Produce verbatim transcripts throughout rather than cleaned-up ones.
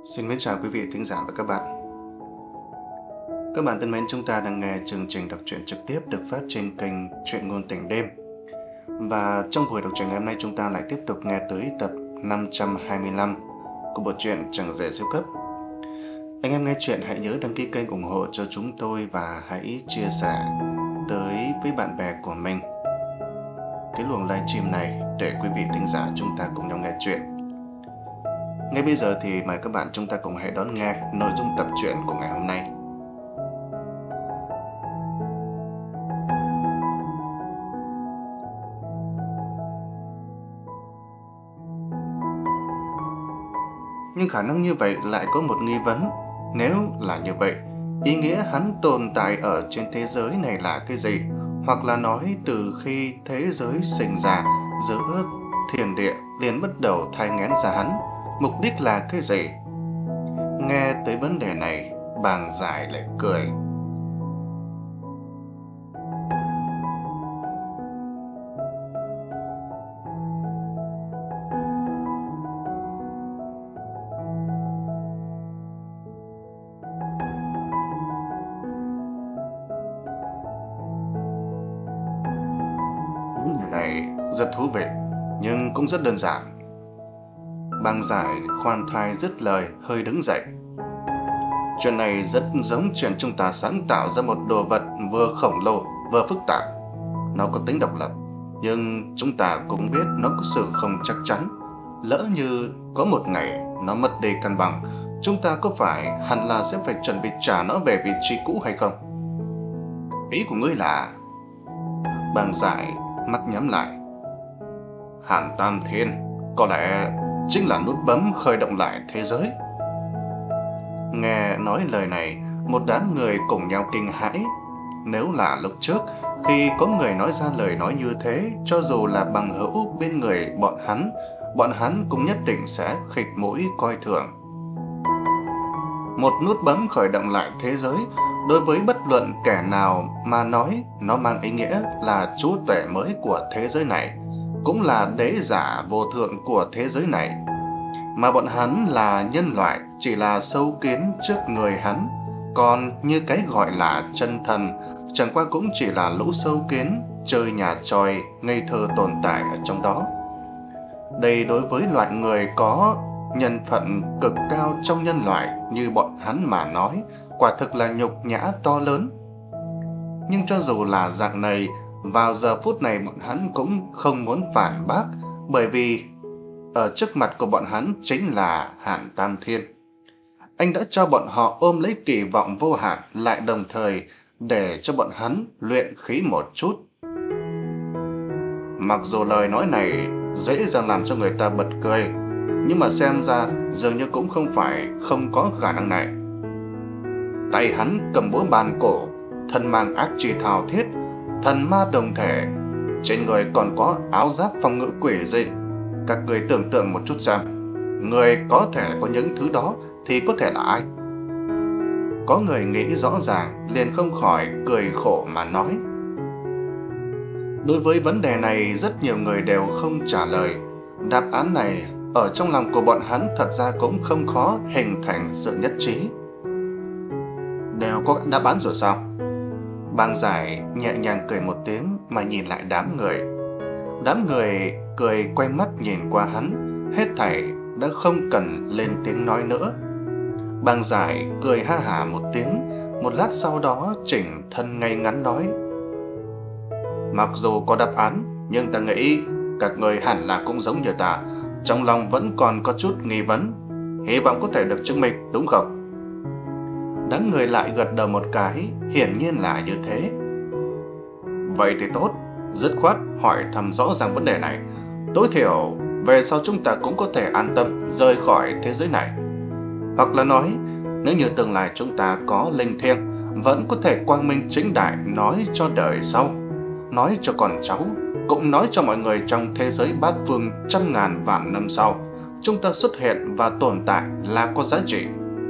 Xin mến chào quý vị thính giả và các bạn. Các bạn thân mến, chúng ta đang nghe chương trình đọc truyện trực tiếp được phát trên kênh Truyện Ngôn Tình Đêm. Và trong buổi đọc truyện ngày hôm nay, chúng ta lại tiếp tục nghe tới tập năm trăm hai mươi lăm của bộ truyện Chẳng Rể Siêu Cấp. Anh em nghe chuyện hãy nhớ đăng ký kênh ủng hộ cho chúng tôi và hãy chia sẻ tới với bạn bè của mình cái luồng livestream này để quý vị thính giả chúng ta cùng nhau nghe chuyện. Ngay bây giờ thì mời các bạn chúng ta cùng hãy đón nghe nội dung tập truyện của ngày hôm nay. Nhưng khả năng như vậy lại có một nghi vấn. Nếu là như vậy, ý nghĩa hắn tồn tại ở trên thế giới này là cái gì? Hoặc là nói từ khi thế giới sinh ra, giữa thiên địa liền bắt đầu thai nghén ra hắn, mục đích là cái gì? Nghe tới vấn đề này, Bàng Giải lại cười. Vấn đề này rất thú vị, nhưng cũng rất đơn giản. Bàng Giải khoan thai dứt lời, hơi đứng dậy. Chuyện này rất giống chuyện chúng ta sáng tạo ra một đồ vật vừa khổng lồ vừa phức tạp. Nó có tính độc lập, nhưng chúng ta cũng biết nó có sự không chắc chắn. Lỡ như có một ngày nó mất đi cân bằng, chúng ta có phải hẳn là sẽ phải chuẩn bị trả nó về vị trí cũ hay không? Ý của ngươi là... Bàng Giải mắt nhắm lại. Hàn Tam Thiên có lẽ chính là nút bấm khởi động lại thế giới. Nghe nói lời này, một đám người cùng nhau kinh hãi. Nếu là lúc trước, khi có người nói ra lời nói như thế, cho dù là bằng hữu bên người bọn hắn, bọn hắn cũng nhất định sẽ khịt mũi coi thường. Một nút bấm khởi động lại thế giới, đối với bất luận kẻ nào mà nói, nó mang ý nghĩa là chúa tể mới của thế giới này, cũng là đế giả vô thượng của thế giới này. Mà bọn hắn là nhân loại, chỉ là sâu kiến trước người hắn. Còn như cái gọi là chân thần, chẳng qua cũng chỉ là lũ sâu kiến chơi nhà tròi ngây thơ tồn tại ở trong đó. Đây đối với loại người có nhân phận cực cao trong nhân loại như bọn hắn mà nói, quả thực là nhục nhã to lớn. Nhưng cho dù là dạng này, vào giờ phút này bọn hắn cũng không muốn phản bác, bởi vì ở trước mặt của bọn hắn chính là Hàn Tam Thiên. Anh đã cho bọn họ ôm lấy kỳ vọng vô hạn, lại đồng thời để cho bọn hắn luyện khí một chút. Mặc dù lời nói này dễ dàng làm cho người ta bật cười, nhưng mà xem ra dường như cũng không phải không có khả năng này. Tay hắn cầm búa bàn cổ, thân mang ác chi thao thiết, thần ma đồng thể, trên người còn có áo giáp phòng ngự quỷ dị. Các người tưởng tượng một chút xem, người có thể có những thứ đó thì có thể là ai? Có người nghĩ rõ ràng liền không khỏi cười khổ mà nói. Đối với vấn đề này, rất nhiều người đều không trả lời. Đáp án này ở trong lòng của bọn hắn thật ra cũng không khó hình thành sự nhất trí. Đều có đáp án rồi sao? Bàng Giải nhẹ nhàng cười một tiếng mà nhìn lại đám người. Đám người cười quay mắt nhìn qua hắn, hết thảy đã không cần lên tiếng nói nữa. Bàng Giải cười ha hả một tiếng, một lát sau đó chỉnh thân ngay ngắn nói. Mặc dù có đáp án, nhưng ta nghĩ các người hẳn là cũng giống như ta, trong lòng vẫn còn có chút nghi vấn, hy vọng có thể được chứng minh, đúng không? Đám người lại gật đầu một cái, hiển nhiên là như thế. Vậy thì tốt, dứt khoát hỏi thăm rõ ràng vấn đề này. Tối thiểu về sau chúng ta cũng có thể an tâm rời khỏi thế giới này. Hoặc là nói, nếu như tương lai chúng ta có linh thiêng, vẫn có thể quang minh chính đại nói cho đời sau, nói cho con cháu, cũng nói cho mọi người trong thế giới bát phương trăm ngàn vạn năm sau, chúng ta xuất hiện và tồn tại là có giá trị.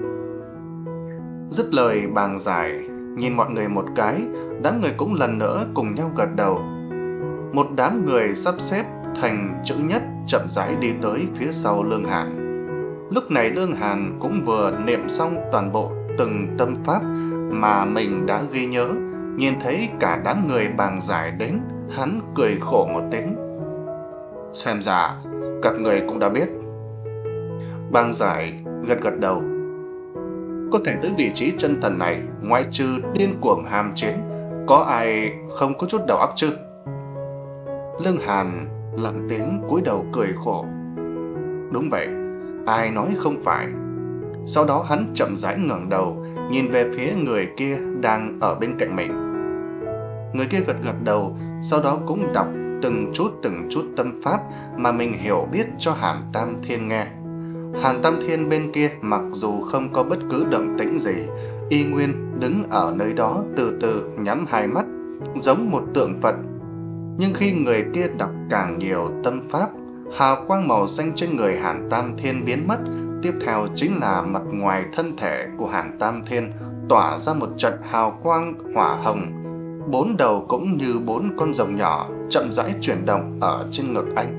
Dứt lời, Bàng Giải nhìn mọi người một cái, đám người cũng lần nữa cùng nhau gật đầu. Một đám người sắp xếp thành chữ nhất chậm rãi đi tới phía sau Lương Hàn. Lúc này Lương Hàn cũng vừa niệm xong toàn bộ từng tâm pháp mà mình đã ghi nhớ. Nhìn thấy cả đám người bàng giải đến, hắn cười khổ một tiếng. Xem ra các người cũng đã biết. Bàng giải gật gật đầu. Có thể tới vị trí chân thần này, ngoại trừ điên cuồng ham chiến, có ai không có chút đầu óc chứ? Lương Hàn lặng tiếng cúi đầu cười khổ. Đúng vậy, ai nói không phải. Sau đó hắn chậm rãi ngẩng đầu, nhìn về phía người kia đang ở bên cạnh mình. Người kia gật gật đầu, sau đó cũng đọc từng chút từng chút tâm pháp mà mình hiểu biết cho Hàn Tam Thiên nghe. Hàn Tam Thiên bên kia mặc dù không có bất cứ động tĩnh gì, y nguyên đứng ở nơi đó từ từ nhắm hai mắt, giống một tượng Phật. Nhưng khi người kia đọc càng nhiều tâm pháp, hào quang màu xanh trên người Hàn Tam Thiên biến mất. Tiếp theo chính là mặt ngoài thân thể của Hàn Tam Thiên tỏa ra một trận hào quang hỏa hồng. Bốn đầu cũng như bốn con rồng nhỏ chậm rãi chuyển động ở trên ngực anh.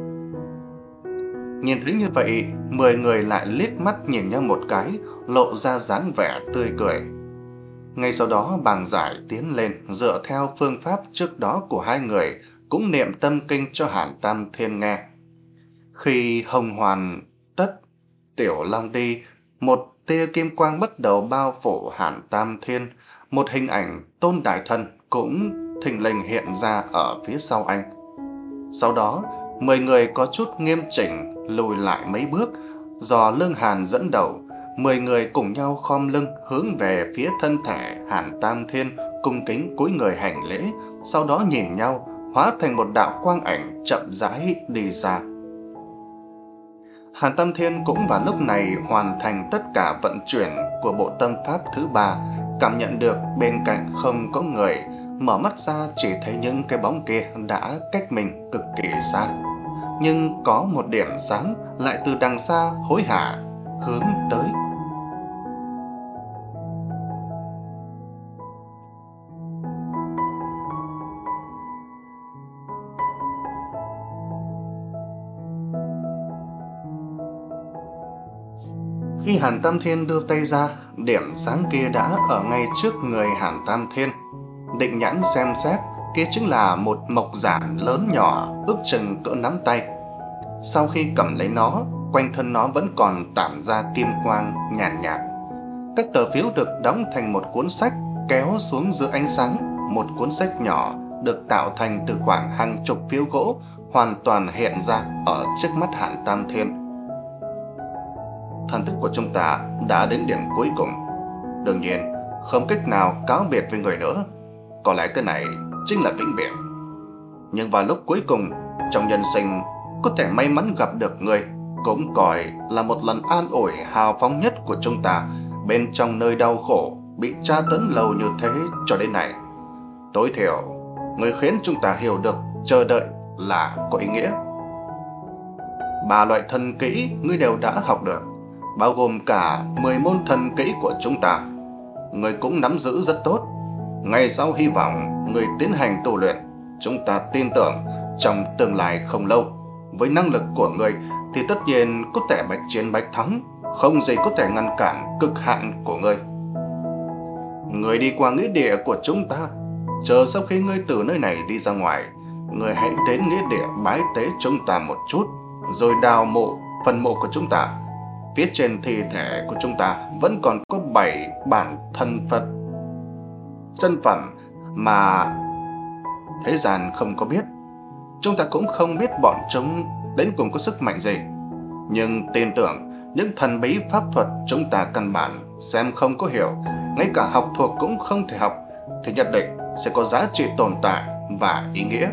Nhìn thấy như vậy, mười người lại liếc mắt nhìn nhau một cái, lộ ra dáng vẻ tươi cười. Ngay sau đó Bàng giải tiến lên, dựa theo phương pháp trước đó của hai người, cũng niệm tâm kinh cho Hàn Tam Thiên nghe. Khi hồng hoàn tất, tiểu long đi, một tia kim quang bắt đầu bao phủ Hàn Tam Thiên. Một hình ảnh Tôn Đại Thần cũng thình lình hiện ra ở phía sau anh. Sau đó, mười người có chút nghiêm chỉnh lùi lại mấy bước, do Lương Hàn dẫn đầu. Mười người cùng nhau khom lưng hướng về phía thân thể Hàn Tam Thiên, cung kính cúi người hành lễ, sau đó nhìn nhau, hóa thành một đạo quang ảnh chậm rãi đi xa. Hàn Tam Thiên cũng vào lúc này hoàn thành tất cả vận chuyển của bộ tâm pháp thứ ba, cảm nhận được bên cạnh không có người, mở mắt ra chỉ thấy những cái bóng kia đã cách mình cực kỳ xa. Nhưng có một điểm sáng lại từ đằng xa hối hả hướng tới. Khi Hàn Tam Thiên đưa tay ra, điểm sáng kia đã ở ngay trước người Hàn Tam Thiên. Định nhãn xem xét, kia chính là một mộc giản lớn nhỏ, ước chừng cỡ nắm tay. Sau khi cầm lấy nó, quanh thân nó vẫn còn tản ra kim quang nhàn nhạt, nhạt. Các tờ phiếu được đóng thành một cuốn sách kéo xuống giữa ánh sáng. Một cuốn sách nhỏ được tạo thành từ khoảng hàng chục phiếu gỗ hoàn toàn hiện ra ở trước mắt Hàn Tam Thiên. Thần thức của chúng ta đã đến điểm cuối cùng. Đương nhiên, không cách nào cáo biệt với người nữa. Có lẽ cái này chính là vĩnh viễn. Nhưng vào lúc cuối cùng, trong nhân sinh, có thể may mắn gặp được người, cũng coi là một lần an ủi hào phóng nhất của chúng ta bên trong nơi đau khổ, bị tra tấn lâu như thế cho đến nay. Tối thiểu, người khiến chúng ta hiểu được chờ đợi là có ý nghĩa. Ba loại thần kỹ ngươi đều đã học được, bao gồm cả mười môn thần kỹ của chúng ta. Người cũng nắm giữ rất tốt. Ngày sau hy vọng người tiến hành tu luyện. Chúng ta tin tưởng trong tương lai không lâu, với năng lực của người thì tất nhiên có thể bạch chiến bạch thắng, không gì có thể ngăn cản cực hạn của người. Người đi qua nghĩa địa của chúng ta, chờ sau khi ngươi từ nơi này đi ra ngoài, người hãy đến nghĩa địa bái tế chúng ta một chút, rồi đào mộ phần mộ của chúng ta. Phía trên thi thể của chúng ta vẫn còn có bảy bản thân Phật chân phẩm mà thế gian không có biết. Chúng ta cũng không biết bọn chúng đến cùng có sức mạnh gì, nhưng tin tưởng những thần bí pháp thuật chúng ta căn bản xem không có hiểu, ngay cả học thuộc cũng không thể học, thì nhất định sẽ có giá trị tồn tại và ý nghĩa.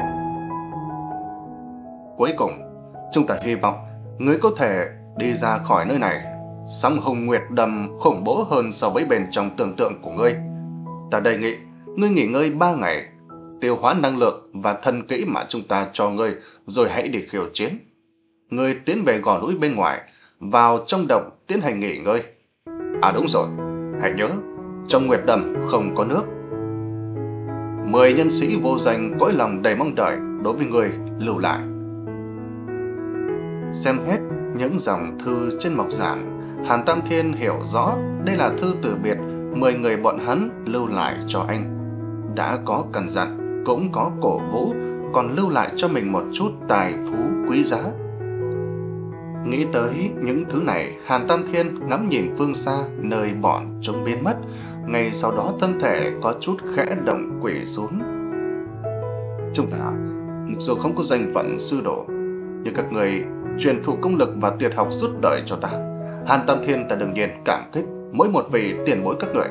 Cuối cùng, chúng ta hy vọng ngươi có thể đi ra khỏi nơi này. Song Hùng Nguyệt Đầm khủng bố hơn so với bên trong tưởng tượng của ngươi. Ta đề nghị ngươi nghỉ ngơi ba ngày, tiêu hóa năng lượng và thần kỹ mà chúng ta cho ngươi, rồi hãy đi khiêu chiến. Ngươi tiến về gò núi bên ngoài, vào trong động tiến hành nghỉ ngơi. À đúng rồi, hãy nhớ, trong Nguyệt Đầm không có nước. Mười nhân sĩ vô danh cõi lòng đầy mong đợi đối với ngươi lưu lại. Xem hết những dòng thư trên mộc giản, Hàn Tam Thiên hiểu rõ đây là thư từ biệt mười người bọn hắn lưu lại cho anh. Đã có căn dặn, cũng có cổ vũ, còn lưu lại cho mình một chút tài phú quý giá. Nghĩ tới những thứ này, Hàn Tam Thiên ngắm nhìn phương xa nơi bọn chúng biến mất. Ngay sau đó thân thể có chút khẽ động quỳ xuống. Chúng ta mặc dù không có danh phận sư đồ, nhưng các người truyền thụ công lực và tuyệt học suốt đời cho ta. Hàn Tam Thiên ta đương nhiên cảm kích mỗi một vị tiền bối các người.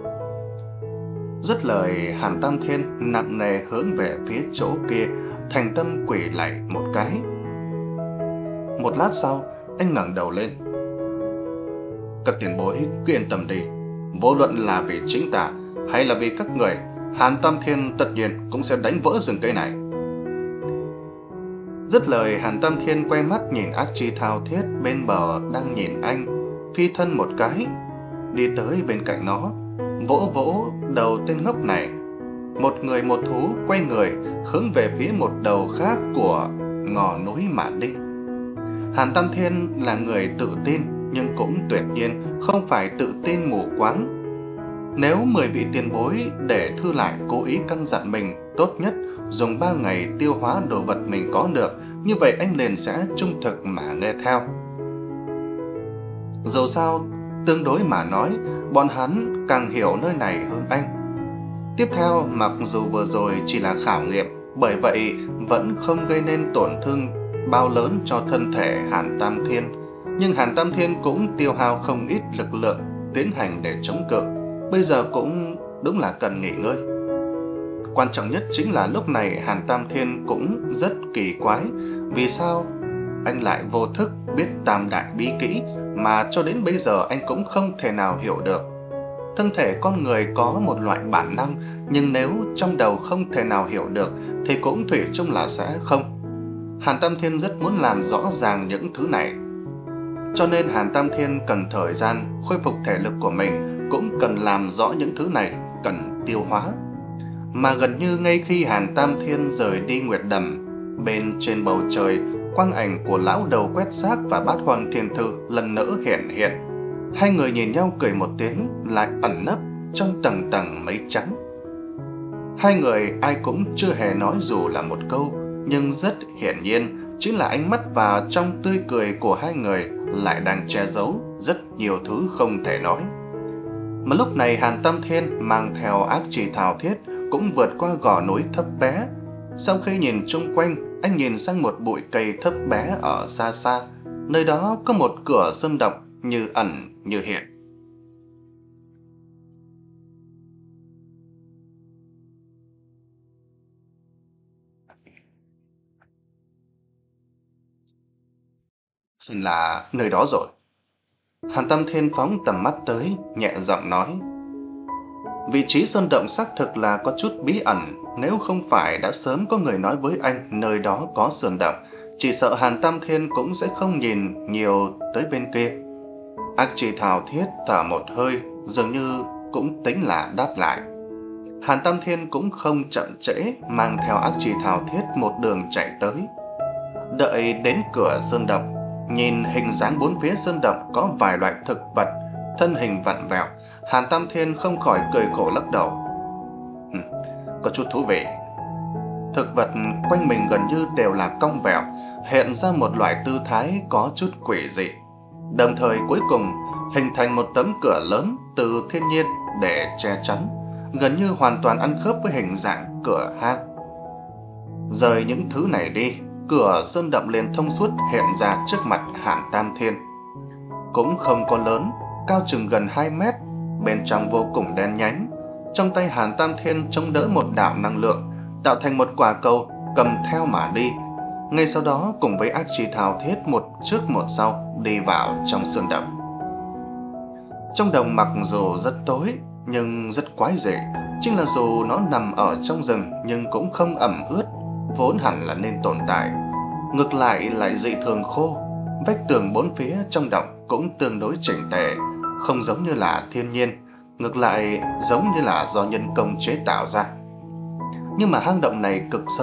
Dứt lời, Hàn Tam Thiên nặng nề hướng về phía chỗ kia, thành tâm quỳ lạy một cái. Một lát sau, anh ngẩng đầu lên. Các tiền bối cứ yên tâm đi, vô luận là vì chính ta hay là vì các người, Hàn Tam Thiên tất nhiên cũng sẽ đánh vỡ rừng cây này. Dứt lời, Hàn Tam Thiên quay mắt nhìn Ác Chi Thao Thiết bên bờ đang nhìn anh, phi thân một cái, đi tới bên cạnh nó, vỗ vỗ đầu tên ngốc này. Một người một thú quay người hướng về phía một đầu khác của ngõ núi mà đi. Hàn Tam Thiên là người tự tin, nhưng cũng tuyệt nhiên không phải tự tin mù quáng. Nếu mười vị tiền bối để thư lại cố ý căn dặn mình tốt nhất dùng ba ngày tiêu hóa đồ vật mình có được, như vậy anh liền sẽ trung thực mà nghe theo. Dù sao, tương đối mà nói, bọn hắn càng hiểu nơi này hơn anh. Tiếp theo, mặc dù vừa rồi chỉ là khảo nghiệm, bởi vậy vẫn không gây nên tổn thương bao lớn cho thân thể Hàn Tam Thiên, nhưng Hàn Tam Thiên cũng tiêu hao không ít lực lượng tiến hành để chống cự. Bây giờ cũng đúng là cần nghỉ ngơi. Quan trọng nhất chính là lúc này Hàn Tam Thiên cũng rất kỳ quái. Vì sao anh lại vô thức biết tam đại bí kỹ mà cho đến bây giờ anh cũng không thể nào hiểu được. Thân thể con người có một loại bản năng, nhưng nếu trong đầu không thể nào hiểu được thì cũng thủy chung là sẽ không. Hàn Tam Thiên rất muốn làm rõ ràng những thứ này. Cho nên Hàn Tam Thiên cần thời gian khôi phục thể lực của mình, cũng cần làm rõ những thứ này, cần tiêu hóa. Mà gần như ngay khi Hàn Tam Thiên rời đi Nguyệt Đầm, bên trên bầu trời, quang ảnh của lão đầu quét xác và Bát Hoang Thiên Thư lần nữa hiện hiện. Hai người nhìn nhau cười một tiếng, lại ẩn nấp trong tầng tầng mây trắng. Hai người ai cũng chưa hề nói dù là một câu, nhưng rất hiển nhiên chính là ánh mắt và trong tươi cười của hai người lại đang che giấu rất nhiều thứ không thể nói. Mà lúc này Hàn Tam Thiên mang theo Ác Chi Thao Thiết cũng vượt qua gò núi thấp bé. Sau khi nhìn chung quanh, anh nhìn sang một bụi cây thấp bé ở xa xa. Nơi đó có một cửa sơn động như ẩn như hiện. Là nơi đó rồi. Hàn Tam Thiên phóng tầm mắt tới, nhẹ giọng nói. Vị trí sơn động xác thực là có chút bí ẩn. Nếu không phải đã sớm có người nói với anh nơi đó có sơn động, chỉ sợ Hàn Tam Thiên cũng sẽ không nhìn nhiều tới bên kia. Ác Chi Thao Thiết thở một hơi, dường như cũng tính là đáp lại. Hàn Tam Thiên cũng không chậm trễ, mang theo Ác Chi Thao Thiết một đường chạy tới. Đợi đến cửa sơn động, nhìn hình dáng bốn phía sơn động có vài loại thực vật, thân hình vặn vẹo, Hàn Tam Thiên không khỏi cười khổ lắc đầu. Ừ, có chút thú vị. Thực vật quanh mình gần như đều là cong vẹo, hiện ra một loại tư thái có chút quỷ dị. Đồng thời cuối cùng hình thành một tấm cửa lớn từ thiên nhiên để che chắn, gần như hoàn toàn ăn khớp với hình dạng cửa hang. Rời những thứ này đi, cửa sơn động liền thông suốt hiện ra trước mặt Hàn Tam Thiên. Cũng không có lớn, cao chừng gần hai mét, bên trong vô cùng đen nhánh. Trong tay Hàn Tam Thiên chống đỡ một đạo năng lượng, tạo thành một quả cầu cầm theo mà đi. Ngay sau đó cùng với Ác Chi Thao Thiết một trước một sau đi vào trong sơn động. Trong đồng mặc dù rất tối nhưng rất quái dị, chính là dù nó nằm ở trong rừng nhưng cũng không ẩm ướt, vốn hẳn là nên tồn tại. Ngược lại lại dị thường khô, vách tường bốn phía trong động cũng tương đối chỉnh tề, không giống như là thiên nhiên, ngược lại giống như là do nhân công chế tạo ra. Nhưng mà hang động này cực sâu,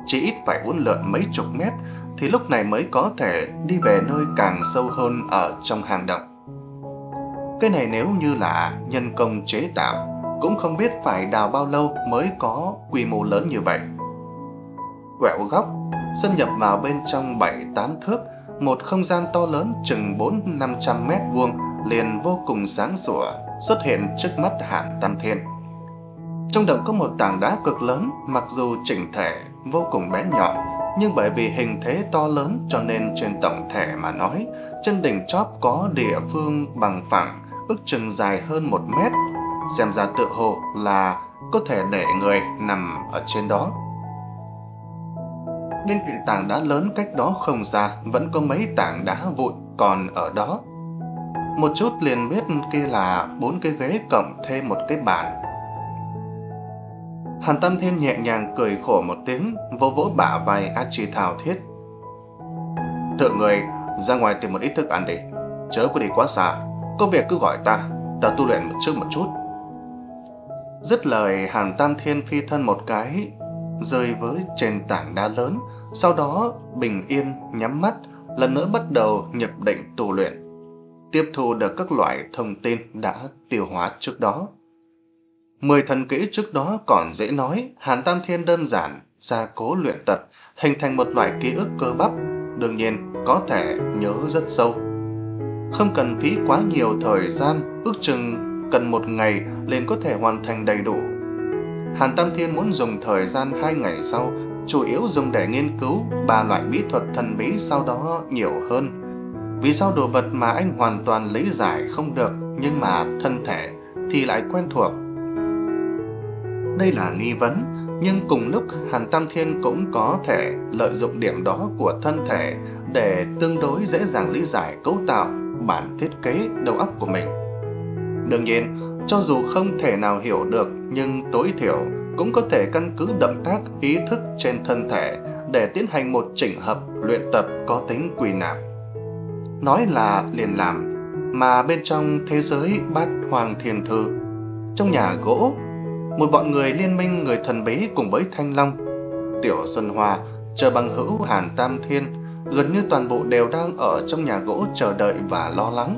chỉ ít phải uốn lượn mấy chục mét thì lúc này mới có thể đi về nơi càng sâu hơn ở trong hang động. Cái này nếu như là nhân công chế tạo, cũng không biết phải đào bao lâu mới có quy mô lớn như vậy. Quẹo góc, xâm nhập vào bên trong bảy tám thước, một không gian to lớn chừng bốn năm trăm mét vuông liền vô cùng sáng sủa xuất hiện trước mắt Hàn Tam Thiên. Trong động có một tảng đá cực lớn, mặc dù chỉnh thể vô cùng bén nhọn, nhưng bởi vì hình thế to lớn cho nên trên tổng thể mà nói, chân đỉnh chóp có địa phương bằng phẳng, ước chừng dài hơn một mét, xem ra tựa hồ là có thể để người nằm ở trên đó. Bên cạnh tảng đá lớn cách đó không xa vẫn có mấy tảng đá vụn còn ở đó. Một chút liền biết kia là bốn cái ghế cộng thêm một cái bàn. Hàn Tam Thiên nhẹ nhàng cười khổ một tiếng, vỗ vỗ bả vai A Chi thào thiết: "Tự người ra ngoài tìm một ít thức ăn đi, chớ có đi quá xa, có việc cứ gọi ta, ta tu luyện một chút một chút." Dứt lời, Hàn Tam Thiên phi thân một cái rơi với trên tảng đá lớn, sau đó bình yên nhắm mắt, lần nữa bắt đầu nhập định tu luyện, tiếp thu được các loại thông tin đã tiêu hóa trước đó. Mười thần kỹ trước đó còn dễ nói, Hàn Tam Thiên đơn giản gia cố luyện tập, hình thành một loại ký ức cơ bắp, đương nhiên có thể nhớ rất sâu. Không cần phí quá nhiều thời gian, ước chừng cần một ngày liền có thể hoàn thành đầy đủ. Hàn Tam Thiên muốn dùng thời gian hai ngày sau, chủ yếu dùng để nghiên cứu ba loại bí thuật thần bí sau đó nhiều hơn. Vì sao đồ vật mà anh hoàn toàn lý giải không được, nhưng mà thân thể thì lại quen thuộc? Đây là nghi vấn, nhưng cùng lúc Hàn Tam Thiên cũng có thể lợi dụng điểm đó của thân thể để tương đối dễ dàng lý giải cấu tạo, bản thiết kế đầu óc của mình. Đương nhiên, cho dù không thể nào hiểu được, nhưng tối thiểu cũng có thể căn cứ động tác ý thức trên thân thể để tiến hành một chỉnh hợp luyện tập có tính quy nạp. Nói là liền làm, mà bên trong thế giới Bát Hoang Thiên Thư, trong nhà gỗ, một bọn người liên minh người thần bí cùng với Thanh Long, Tiểu Xuân Hoa chờ bằng hữu Hàn Tam Thiên gần như toàn bộ đều đang ở trong nhà gỗ chờ đợi và lo lắng.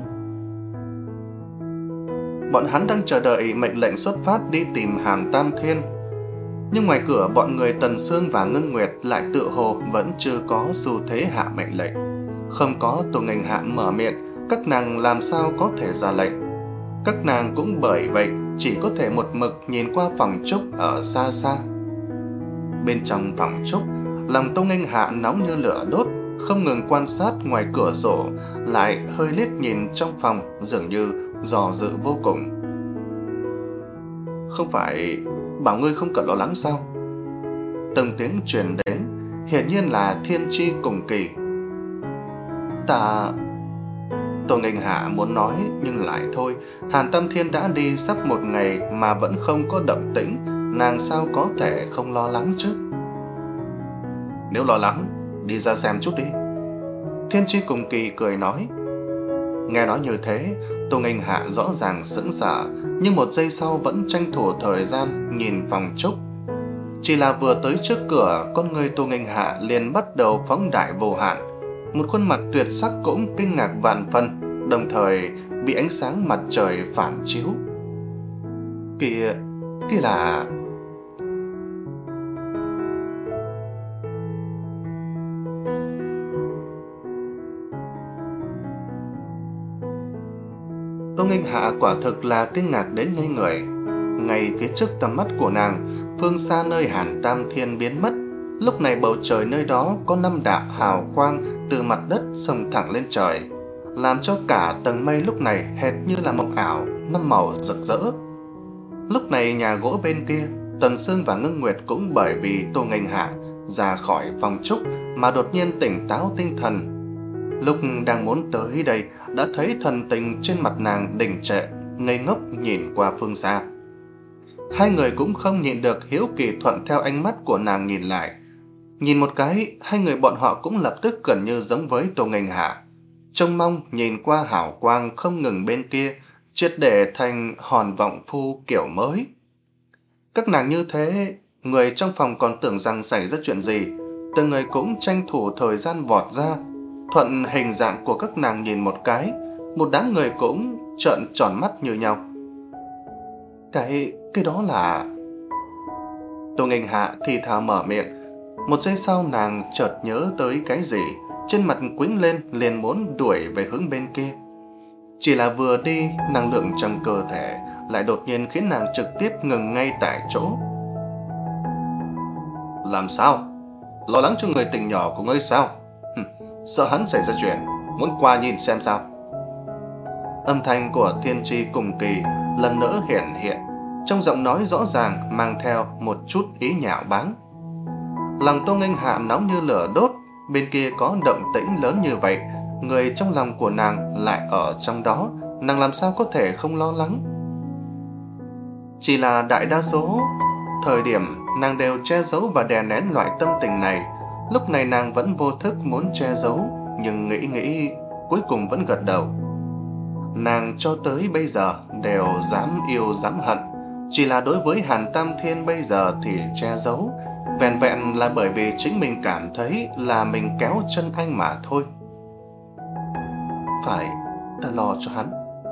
Bọn hắn đang chờ đợi mệnh lệnh xuất phát đi tìm Hàn Tam Thiên, nhưng ngoài cửa bọn người Tần Sương và Ngưng Nguyệt lại tự hồ vẫn chưa có xu thế hạ mệnh lệnh. Không có Tô Nghênh Hạ mở miệng, các nàng làm sao có thể ra lệnh. Các nàng cũng bởi vậy chỉ có thể một mực nhìn qua phòng trúc ở xa xa. Bên trong phòng trúc, lòng Tô Nghênh Hạ nóng như lửa đốt, không ngừng quan sát ngoài cửa sổ, lại hơi liếc nhìn trong phòng, dường như dò dự vô cùng. "Không phải bảo ngươi không cần lo lắng sao?" Từng tiếng truyền đến, hiển nhiên là Thiên Chi cùng kỳ. "Ta..." Tô Nghênh Hạ muốn nói nhưng lại thôi. Hàn Tam Thiên đã đi sắp một ngày mà vẫn không có động tĩnh, nàng sao có thể không lo lắng chứ? "Nếu lo lắng, đi ra xem chút đi." Thiên Chi cùng kỳ cười nói. Nghe nói như thế, Tô Nghênh Hạ rõ ràng sững sờ, nhưng một giây sau vẫn tranh thủ thời gian nhìn phòng trúc. Chỉ là vừa tới trước cửa, con người Tô Nghênh Hạ liền bắt đầu phóng đại vô hạn. Một khuôn mặt tuyệt sắc cũng kinh ngạc vạn phần, đồng thời bị ánh sáng mặt trời phản chiếu. Kìa, kia là... Tô Nghênh Hạ quả thực là kinh ngạc đến ngây người. Ngay phía trước tầm mắt của nàng, phương xa nơi Hàn Tam Thiên biến mất, lúc này bầu trời nơi đó có năm đạo hào quang từ mặt đất xông thẳng lên trời, làm cho cả tầng mây lúc này hệt như là mộng ảo, năm màu rực rỡ. Lúc này nhà gỗ bên kia, Tần Sương và Ngưng Nguyệt cũng bởi vì Tô Nghênh Hạ ra khỏi phòng trúc mà đột nhiên tỉnh táo tinh thần. Lúc đang muốn tới đây, đã thấy thần tình trên mặt nàng đình trệ, ngây ngốc nhìn qua phương xa. Hai người cũng không nhịn được hiếu kỳ thuận theo ánh mắt của nàng nhìn lại. Nhìn một cái, hai người bọn họ cũng lập tức gần như giống với Tô Nghênh Hạ, trông mong nhìn qua hào quang không ngừng bên kia, triệt để thành hòn vọng phu kiểu mới. Các nàng như thế Người trong phòng còn tưởng rằng xảy ra chuyện gì, từng người cũng tranh thủ thời gian vọt ra, thuận hình dạng của các nàng nhìn một cái, một đám người cũng trợn tròn mắt như nhau. Cái... cái đó là... Tô Nghênh Hạ thì thào mở miệng. Một giây sau nàng chợt nhớ tới cái gì, trên mặt quĩnh lên liền muốn đuổi về hướng bên kia. Chỉ là vừa đi, năng lượng trong cơ thể lại đột nhiên khiến nàng trực tiếp ngừng ngay tại chỗ. Làm sao? Lo lắng cho người tình nhỏ của ngươi sao? Hừm, sợ hắn xảy ra chuyện, muốn qua nhìn xem sao? Âm thanh của Thiên Tri Cùng Kỳ lần nữa hiện hiện, trong giọng nói rõ ràng mang theo một chút ý nhạo báng. Lòng Tô Nghênh Hạ nóng như lửa đốt, bên kia có động tĩnh lớn như vậy, người trong lòng của nàng lại ở trong đó, nàng làm sao có thể không lo lắng. Chỉ là đại đa số thời điểm nàng đều che giấu và đè nén loại tâm tình này. Lúc này nàng vẫn vô thức muốn che giấu, nhưng nghĩ nghĩ cuối cùng vẫn gật đầu. Nàng cho tới bây giờ đều dám yêu dám hận, chỉ là đối với Hàn Tam Thiên bây giờ thì che giấu, vẹn vẹn là bởi vì chính mình cảm thấy là mình kéo chân anh mà thôi. Phải, ta lo cho hắn.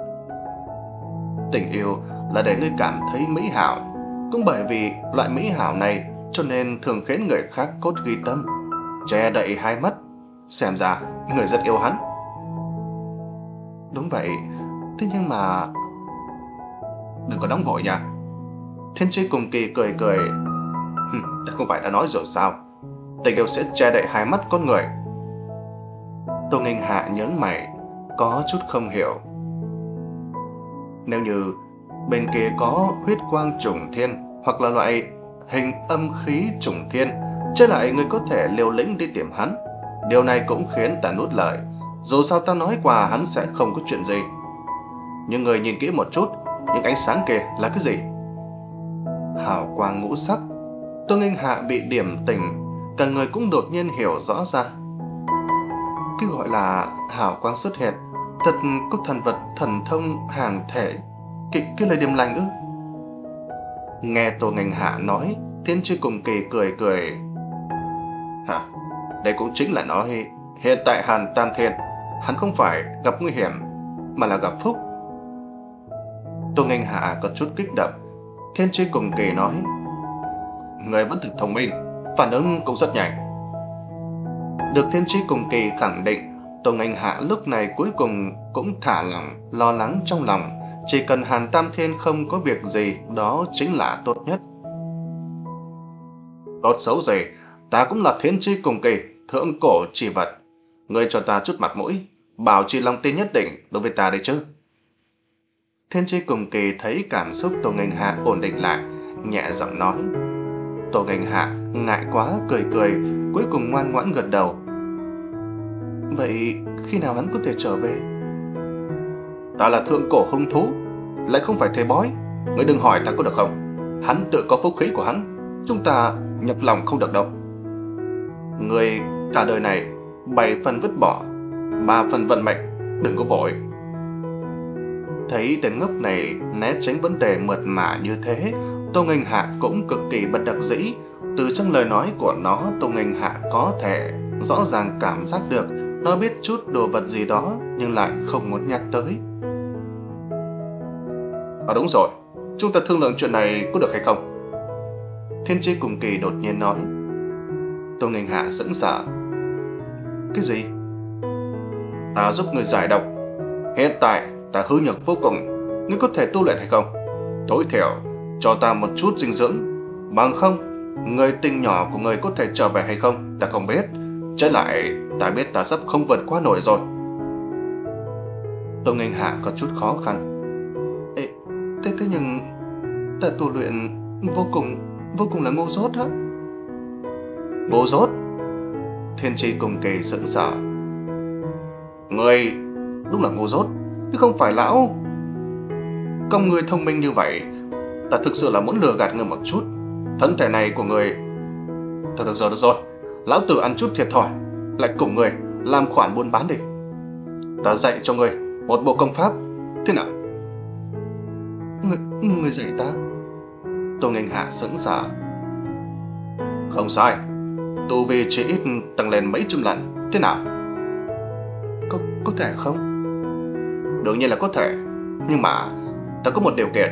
Tình yêu là để ngươi cảm thấy mỹ hảo, cũng bởi vì loại mỹ hảo này cho nên thường khiến người khác cốt ghi tâm, che đậy hai mắt. Xem ra người rất yêu hắn. Đúng vậy, thế nhưng mà... Đừng có nóng vội nha. Thiên Tri Cùng Kỳ cười cười. Đã không phải đã nói rồi sao, tình yêu sẽ che đậy hai mắt con người. Tô Nghênh Hạ nhướng mày, có chút không hiểu. Nếu như bên kia có huyết quang trùng thiên, hoặc là loại hình âm khí trùng thiên, trái lại người có thể liều lĩnh đi tìm hắn. Điều này cũng khiến ta nuốt lời, dù sao ta nói qua hắn sẽ không có chuyện gì. Nhưng người nhìn kỹ một chút, những ánh sáng kia là cái gì? Hào quang ngũ sắc. Tô Nghênh Hạ bị điểm tỉnh, cả người cũng đột nhiên hiểu rõ ra. Cái gọi là hào quang xuất hiện, thật có thần vật thần thông hàng thể. Cái, cái lời điềm lành ư? Nghe Tô Nghênh Hạ nói, Thiên Tri Cùng Kỳ cười cười. Hả? Đây cũng chính là nói hiện tại Hàn Tam Thiên, hắn không phải gặp nguy hiểm, mà là gặp phúc. Tô Nghênh Hạ có chút kích động. Thiên Tri Cùng Kỳ nói, người vẫn thực thông minh, phản ứng cũng rất nhanh. Được Thiên Tri Cùng Kỳ khẳng định, Tô Nghênh Hạ lúc này cuối cùng cũng thả lỏng lo lắng trong lòng. Chỉ cần Hàn Tam Thiên không có việc gì, đó chính là tốt nhất. Tốt xấu gì, ta cũng là Thiên Tri Cùng Kỳ, thượng cổ chi vật. Ngươi cho ta chút mặt mũi, bảo trì lòng tin nhất định đối với ta đấy chứ. Thiên Tri Cùng Kỳ thấy cảm xúc Tô Nghênh Hạ ổn định lại, nhẹ giọng nói. Tô Nghênh Hạ ngại quá cười cười, cuối cùng ngoan ngoãn gật đầu. Vậy khi nào hắn có thể trở về? Ta là thượng cổ hung thú, lại không phải thầy bói. Ngươi đừng hỏi ta có được không. Hắn tự có phúc khí của hắn, chúng ta nhập lòng không được đâu. Ngươi cả đời này bảy phần vứt bỏ, ba phần vận mệnh, đừng có vội. Thấy tên ngốc này né tránh vấn đề mượt mà như thế, Tô Nghênh Hạ cũng cực kỳ bất đắc dĩ. Từ trong lời nói của nó, Tô Nghênh Hạ có thể rõ ràng cảm giác được nó biết chút đồ vật gì đó, nhưng lại không muốn nhắc tới. À đúng rồi, chúng ta thương lượng chuyện này có được hay không? Thiên Tri Cùng Kỳ đột nhiên nói. Tô Nghênh Hạ sững sờ. Cái gì? Ta giúp người giải độc. Hiện tại ta hư nhược vô cùng, ngươi có thể tu luyện hay không? Tối thiểu cho ta một chút dinh dưỡng, bằng không người tình nhỏ của người có thể trở về hay không ta không biết. Trái lại ta biết ta sắp không vượt qua nổi rồi. Tô Nghênh Hạ có chút khó khăn. Ê, thế thế nhưng ta tu luyện vô cùng vô cùng là ngu dốt á. Ngu dốt? Thiên Tri Cùng Kỳ sững sờ. Người đúng là ngu dốt, chứ không phải lão. Công người thông minh như vậy, ta thực sự là muốn lừa gạt người một chút. Thân thể này của người... Thôi được rồi, được rồi, lão tử ăn chút thiệt thòi, lại cùng người làm khoản buôn bán đi. Ta dạy cho người một bộ công pháp, thế nào? Người, người dạy ta? Tô Nghênh Hạ sững sờ. Không sai, tu vi chỉ ít tăng lên mấy trăm lần. Thế nào? Có, có thể không? Đương nhiên là có thể. Nhưng mà ta có một điều kiện.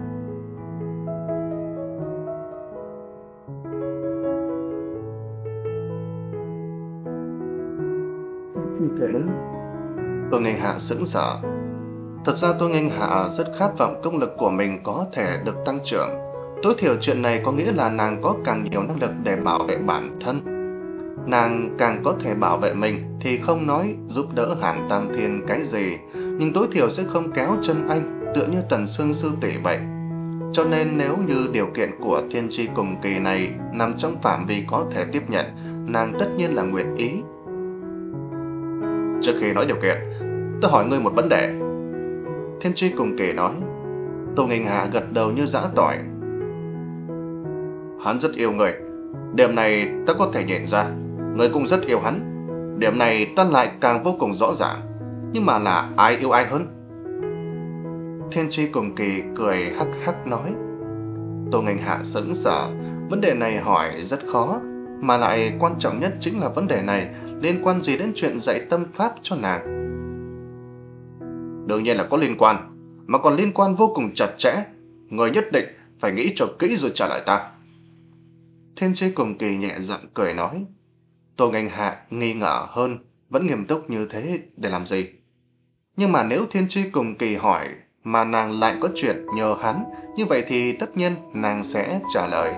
Tô Nghênh Hạ sững sờ. Thật ra Tô Nghênh Hạ rất khát vọng công lực của mình có thể được tăng trưởng. Tối thiểu chuyện này có nghĩa là nàng có càng nhiều năng lực để bảo vệ bản thân. Nàng càng có thể bảo vệ mình thì không nói giúp đỡ Hàn Tam Thiên cái gì, nhưng tối thiểu sẽ không kéo chân anh tựa như Tần Sương sư tỷ vậy. Cho nên nếu như điều kiện của thiên tri cùng kỳ này nằm trong phạm vi có thể tiếp nhận, nàng tất nhiên là nguyện ý. Trước khi nói điều kiện, tôi hỏi ngươi một vấn đề. Thiên tri cùng kỳ nói. Tô Nghênh Hạ gật đầu như giã tỏi. Hắn rất yêu người. Điểm này ta có thể nhìn ra. Người cũng rất yêu hắn. Điểm này ta lại càng vô cùng rõ ràng. Nhưng mà là ai yêu ai hơn? Thiên tri cùng kỳ cười hắc hắc nói. Tô Nghênh Hạ sững sờ. Vấn đề này hỏi rất khó. Mà lại quan trọng nhất chính là vấn đề này liên quan gì đến chuyện dạy tâm pháp cho nàng? Đương nhiên là có liên quan. Mà còn liên quan vô cùng chặt chẽ. Người nhất định phải nghĩ cho kỹ rồi trả lời ta. Thiên tri cùng kỳ nhẹ giọng cười nói. Tô Nghênh Hạ nghi ngờ hơn. Vẫn nghiêm túc như thế để làm gì? Nhưng mà nếu thiên tri cùng kỳ hỏi mà nàng lại có chuyện nhờ hắn, như vậy thì tất nhiên nàng sẽ trả lời.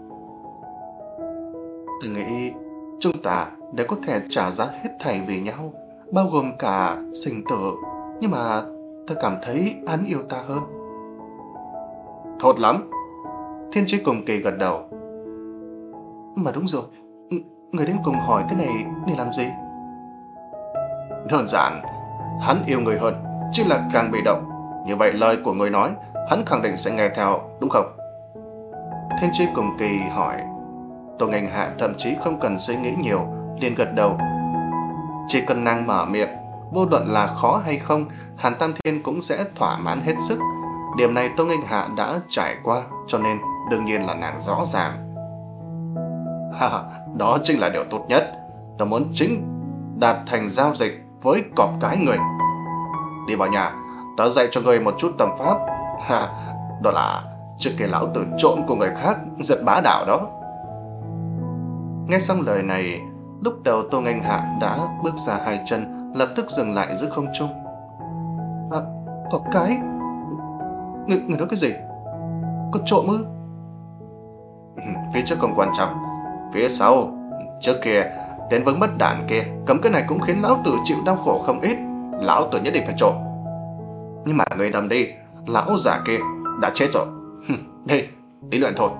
Tôi nghĩ chúng ta đều có thể trả giá hết thảy vì nhau, bao gồm cả sinh tử. Nhưng mà ta cảm thấy hắn yêu ta hơn. Tốt lắm. Thiên tri cùng kỳ gật đầu. Mà đúng rồi, người đến cùng hỏi cái này để làm gì? Đơn giản, hắn yêu người hơn, chứ là càng bị động. Như vậy lời của người nói, hắn khẳng định sẽ nghe theo, đúng không? Thiên tri cùng kỳ hỏi. Tô Nghênh Hạ thậm chí không cần suy nghĩ nhiều, liền gật đầu. Chỉ cần nàng mở miệng, vô luận là khó hay không, Hàn Tam Thiên cũng sẽ thỏa mãn hết sức. Điểm này Tô Nghênh Hạ đã trải qua, cho nên đương nhiên là nàng rõ ràng. Ha, đó chính là điều tốt nhất. Ta muốn chính đạt thành giao dịch với cọp cái người. Đi vào nhà, ta dạy cho người một chút tâm pháp. Ha, đó là trước kia lão tử trộm của người khác, giật bá đạo đó. Nghe xong lời này, lúc đầu Tô Nghênh Hạ đã bước ra hai chân, lập tức dừng lại giữa không trung. À, cọp cái? Người, người nói cái gì? Có trộm ư? Phía trước không quan trọng. Phía sau, trước kia, tên vương bất đản kia cấm cái này cũng khiến lão tử chịu đau khổ không ít. Lão tử nhất định phải trộm. Nhưng mà người đầm đi, lão già kia đã chết rồi. Đi, đi luyện thôi.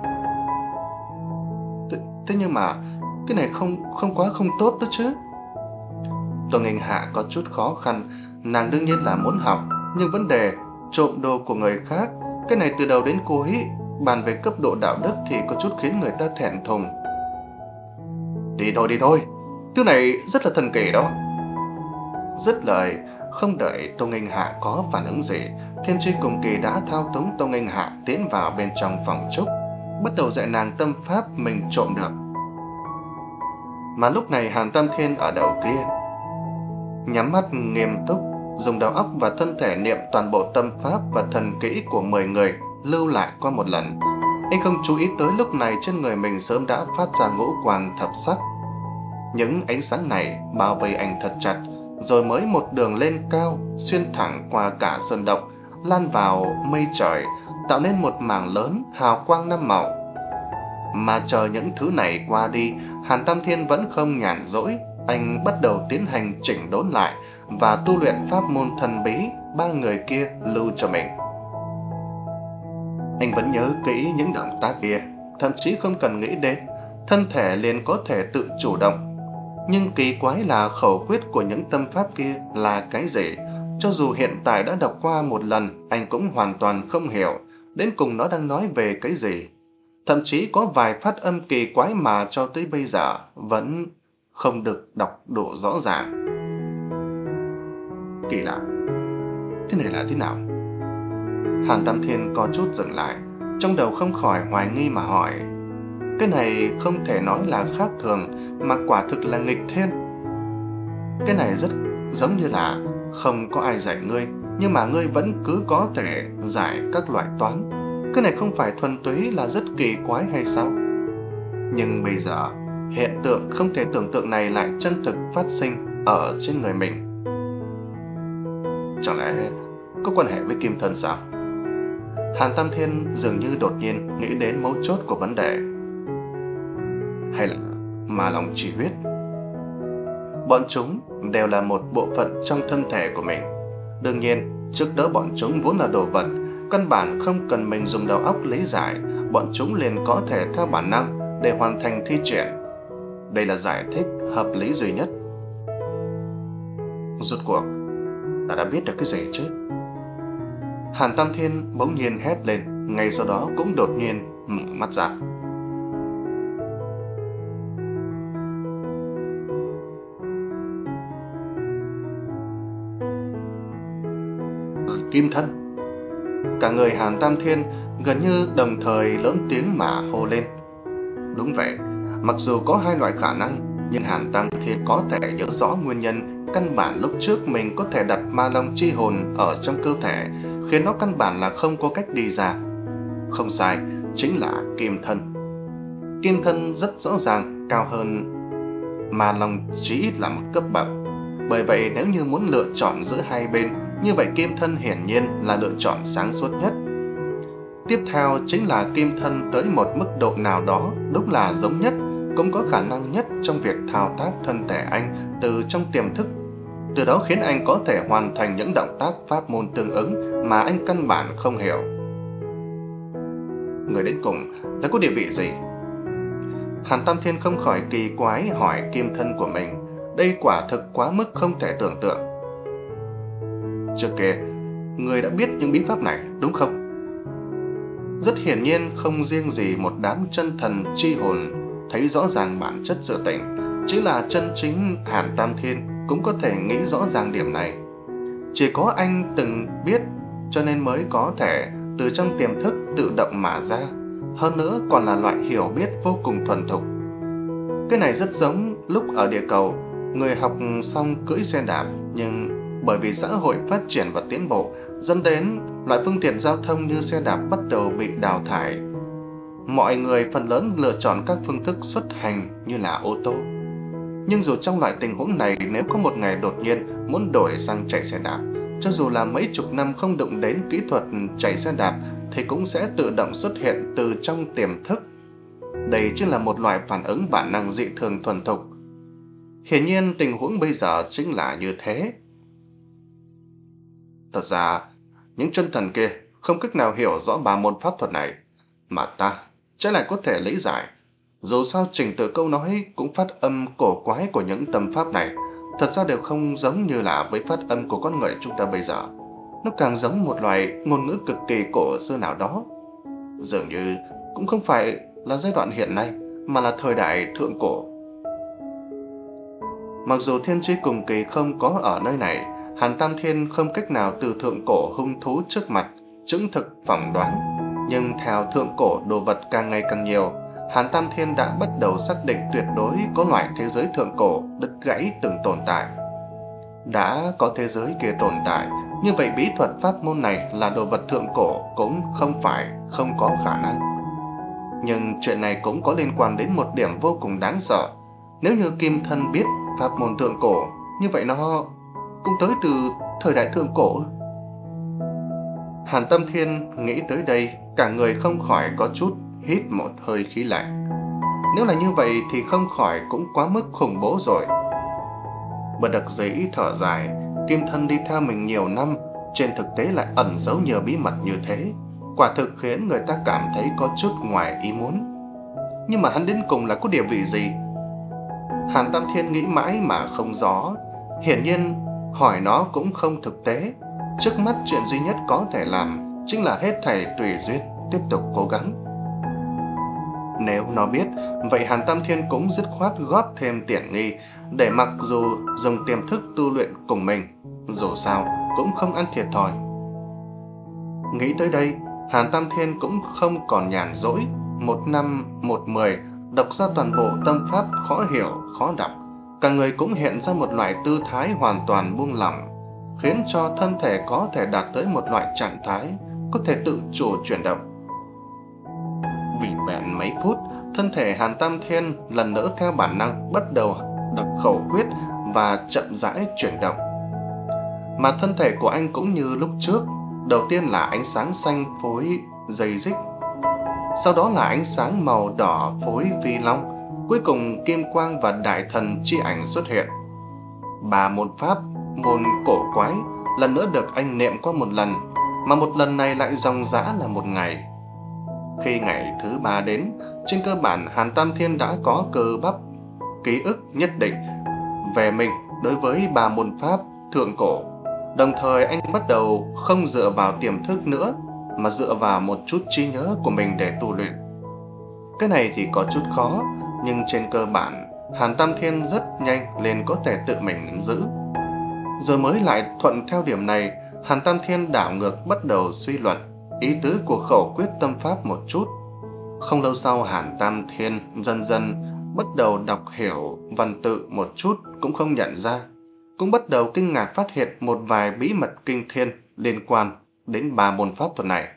Th Thế nhưng mà cái này không không quá không tốt đó chứ. Tô Nghênh Hạ có chút khó khăn. Nàng đương nhiên là muốn học, nhưng vấn đề trộm đồ của người khác, cái này từ đầu đến cuối, bàn về cấp độ đạo đức thì có chút khiến người ta thẹn thùng. Đi thôi đi thôi, thứ này rất là thần kỳ đó. Dứt lời, không đợi Tô Nghênh Hạ có phản ứng gì, Thiên tri cùng kỳ đã thao túng Tô Nghênh Hạ tiến vào bên trong phòng trúc, bắt đầu dạy nàng tâm pháp mình trộm được. Mà lúc này Hàn Tam Thiên ở đầu kia, nhắm mắt nghiêm túc, dùng đầu óc và thân thể niệm toàn bộ tâm pháp và thần kỹ của mười người lưu lại qua một lần. Anh không chú ý tới lúc này trên người mình sớm đã phát ra ngũ quang thập sắc. Những ánh sáng này bao vây anh thật chặt, rồi mới một đường lên cao, xuyên thẳng qua cả sơn động, lan vào mây trời, tạo nên một mảng lớn hào quang năm màu. Mà chờ những thứ này qua đi, Hàn Tam Thiên vẫn không nhàn rỗi. Anh bắt đầu tiến hành chỉnh đốn lại và tu luyện pháp môn thần bí ba người kia lưu cho mình. Anh vẫn nhớ kỹ những động tác kia, thậm chí không cần nghĩ đến, thân thể liền có thể tự chủ động. Nhưng kỳ quái là khẩu quyết của những tâm pháp kia là cái gì? Cho dù hiện tại đã đọc qua một lần, anh cũng hoàn toàn không hiểu đến cùng nó đang nói về cái gì. Thậm chí có vài phát âm kỳ quái mà cho tới bây giờ vẫn không được đọc đủ rõ ràng. Kỳ lạ, thế này là thế nào? Hàn Tam Thiên có chút dừng lại, trong đầu không khỏi hoài nghi mà hỏi. Cái này không thể nói là khác thường, mà quả thực là nghịch thiên. Cái này rất giống như là không có ai dạy ngươi, nhưng mà ngươi vẫn cứ có thể giải các loại toán. Cái này không phải thuần túy là rất kỳ quái hay sao? Nhưng bây giờ, hiện tượng không thể tưởng tượng này lại chân thực phát sinh ở trên người mình. Chẳng lẽ có quan hệ với kim thân sao? Hàn Tam Thiên dường như đột nhiên nghĩ đến mấu chốt của vấn đề. Hay là ma long chi huyết? Bọn chúng đều là một bộ phận trong thân thể của mình. Đương nhiên, trước đó bọn chúng vốn là đồ vật, căn bản không cần mình dùng đầu óc lý giải, bọn chúng liền có thể theo bản năng để hoàn thành thi triển. Đây là giải thích hợp lý duy nhất. Rốt cuộc, ta đã biết được cái gì chứ? Hàn Tam Thiên bỗng nhiên hét lên, ngay sau đó cũng đột nhiên mở mắt ra. Kim thân. Cả người Hàn Tam Thiên gần như đồng thời lớn tiếng mà hô lên. Đúng vậy, mặc dù có hai loại khả năng, nhưng Hàn Tam Thiên có thể nhớ rõ nguyên nhân căn bản lúc trước mình có thể đặt ma long chi hồn ở trong cơ thể, khiến nó căn bản là không có cách đi ra. Không sai, chính là kim thân. Kim thân rất rõ ràng cao hơn ma long chí ít là một cấp bậc. Bởi vậy nếu như muốn lựa chọn giữa hai bên, như vậy kim thân hiển nhiên là lựa chọn sáng suốt nhất. Tiếp theo chính là kim thân tới một mức độ nào đó đúng là giống nhất, cũng có khả năng nhất trong việc thao tác thân thể anh từ trong tiềm thức. Từ đó khiến anh có thể hoàn thành những động tác pháp môn tương ứng mà anh căn bản không hiểu. Người đến cùng là có địa vị gì? Hàn Tam Thiên không khỏi kỳ quái hỏi kim thân của mình. Đây quả thực quá mức không thể tưởng tượng. Trước kia, người đã biết những bí pháp này, đúng không? Rất hiển nhiên không riêng gì một đám chân thần chi hồn thấy rõ ràng bản chất sự tình, chỉ là chân chính Hàn Tam Thiên cũng có thể nghĩ rõ ràng điểm này. Chỉ có anh từng biết cho nên mới có thể từ trong tiềm thức tự động mà ra, hơn nữa còn là loại hiểu biết vô cùng thuần thục. Cái này rất giống lúc ở địa cầu, người học xong cưỡi xe đạp, nhưng bởi vì xã hội phát triển và tiến bộ, dẫn đến loại phương tiện giao thông như xe đạp bắt đầu bị đào thải. Mọi người phần lớn lựa chọn các phương thức xuất hành như là ô tô. Nhưng dù trong loại tình huống này, nếu có một ngày đột nhiên muốn đổi sang chạy xe đạp, cho dù là mấy chục năm không đụng đến kỹ thuật chạy xe đạp thì cũng sẽ tự động xuất hiện từ trong tiềm thức. Đây chính là một loại phản ứng bản năng dị thường thuần thục. Hiển nhiên tình huống bây giờ chính là như thế. Thật ra, những chân thần kia không cách nào hiểu rõ ba môn pháp thuật này, mà ta trái lại có thể lý giải. Dù sao trình tự câu nói cũng phát âm cổ quái của những tâm pháp này thật ra đều không giống như là với phát âm của con người chúng ta bây giờ. Nó càng giống một loại ngôn ngữ cực kỳ cổ xưa nào đó. Dường như cũng không phải là giai đoạn hiện nay, mà là thời đại thượng cổ. Mặc dù thiên tri cùng kỳ không có ở nơi này, Hàn Tam Thiên không cách nào từ thượng cổ hung thú trước mặt chứng thực phỏng đoán. Nhưng theo thượng cổ đồ vật càng ngày càng nhiều, Hàn Tam Thiên đã bắt đầu xác định tuyệt đối có loại thế giới thượng cổ đứt gãy từng tồn tại. Đã có thế giới kia tồn tại, như vậy bí thuật pháp môn này là đồ vật thượng cổ cũng không phải không có khả năng. Nhưng chuyện này cũng có liên quan đến một điểm vô cùng đáng sợ. Nếu như kim thân biết pháp môn thượng cổ, như vậy nó cũng tới từ thời đại thượng cổ. Hàn Tam Thiên nghĩ tới đây, cả người không khỏi có chút hít một hơi khí lạnh. Nếu là như vậy thì không khỏi cũng quá mức khủng bố rồi. Bất đắc dĩ thở dài, kim thân đi theo mình nhiều năm, trên thực tế lại ẩn giấu nhiều bí mật như thế, quả thực khiến người ta cảm thấy có chút ngoài ý muốn. Nhưng mà hắn đến cùng là có địa vị gì? Hàn Tam Thiên nghĩ mãi mà không rõ. Hiển nhiên hỏi nó cũng không thực tế. Trước mắt chuyện duy nhất có thể làm chính là hết thảy tùy duyên, tiếp tục cố gắng. Nếu nó biết, vậy Hàn Tam Thiên cũng dứt khoát góp thêm tiện nghi, để mặc dù dùng tiềm thức tu luyện cùng mình, dù sao cũng không ăn thiệt thòi. Nghĩ tới đây, Hàn Tam Thiên cũng không còn nhàn rỗi, một năm một mười, đọc ra toàn bộ tâm pháp khó hiểu, khó đọc. Cả người cũng hiện ra một loại tư thái hoàn toàn buông lỏng, khiến cho thân thể có thể đạt tới một loại trạng thái có thể tự chủ chuyển động. Vì vẹn mấy phút, thân thể Hàn Tam Thiên lần nữa theo bản năng bắt đầu đọc khẩu quyết và chậm rãi chuyển động. Mà thân thể của anh cũng như lúc trước, đầu tiên là ánh sáng xanh phối dây dích, sau đó là ánh sáng màu đỏ phối phi long, cuối cùng kim quang và đại thần chi ảnh xuất hiện. Ba môn pháp, môn cổ quái, lần nữa được anh niệm qua một lần, mà một lần này lại dòng dã là một ngày. Khi ngày thứ ba đến, trên cơ bản Hàn Tam Thiên đã có cơ bắp, ký ức nhất định về mình đối với ba môn pháp thượng cổ. Đồng thời anh bắt đầu không dựa vào tiềm thức nữa, mà dựa vào một chút trí nhớ của mình để tu luyện. Cái này thì có chút khó, nhưng trên cơ bản Hàn Tam Thiên rất nhanh liền có thể tự mình giữ. Rồi mới lại thuận theo điểm này, Hàn Tam Thiên đảo ngược bắt đầu suy luận ý tứ của khẩu quyết tâm pháp một chút. Không lâu sau, Hàn Tam Thiên dần dần bắt đầu đọc hiểu văn tự một chút cũng không nhận ra, cũng bắt đầu kinh ngạc phát hiện một vài bí mật kinh thiên liên quan đến ba môn pháp thuật này.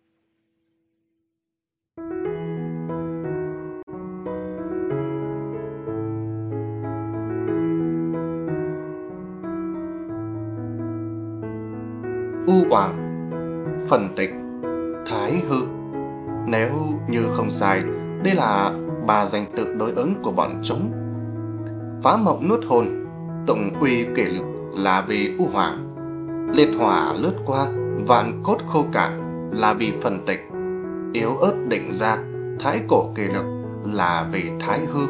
U oảng, phần tịch, thái hư. Nếu như không sai, đây là ba danh tự đối ứng của bọn chúng. Phá mộng nuốt hồn, tụng uy kỷ lực là vì u hoàng, liệt hỏa lướt qua, vạn cốt khô cạn là vì phần tịch, yếu ớt định ra, thái cổ kỳ lực là vì thái hư.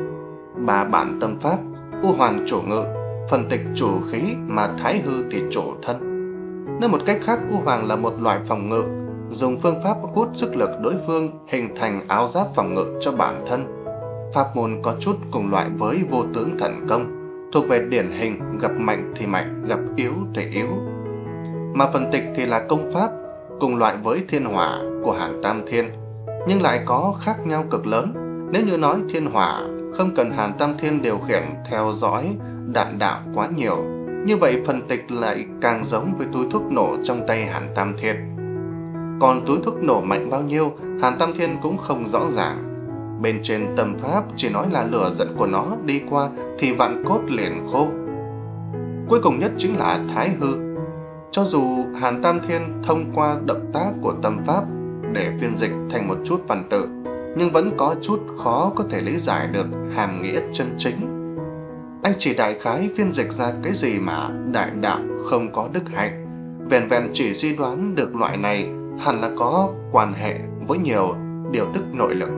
Ba bản tâm pháp, u hoàng chủ ngự, phần tịch chủ khí, mà thái hư thì chủ thân. Nói một cách khác, u hoàng là một loại phòng ngự, dùng phương pháp hút sức lực đối phương hình thành áo giáp phòng ngự cho bản thân. Pháp môn có chút cùng loại với vô tướng thần công, thuộc về điển hình gặp mạnh thì mạnh, gặp yếu thì yếu. Mà phần tịch thì là công pháp, cùng loại với thiên hỏa của Hàn Tam Thiên, nhưng lại có khác nhau cực lớn. Nếu như nói thiên hỏa không cần Hàn Tam Thiên điều khiển theo dõi đạn đạo quá nhiều, như vậy phần tịch lại càng giống với túi thuốc nổ trong tay Hàn Tam Thiên. Còn túi thuốc nổ mạnh bao nhiêu, Hàn Tam Thiên cũng không rõ ràng. Bên trên tâm pháp chỉ nói là lửa giận của nó đi qua thì vạn cốt liền khô. Cuối cùng nhất chính là thái hư. Cho dù Hàn Tam Thiên thông qua động tác của tâm pháp để phiên dịch thành một chút văn tự, nhưng vẫn có chút khó có thể lý giải được hàm nghĩa chân chính. Anh chỉ đại khái phiên dịch ra cái gì mà đại đạo không có đức hạnh, vẹn vẹn chỉ suy đoán được loại này hẳn là có quan hệ với nhiều điều tức nội lực.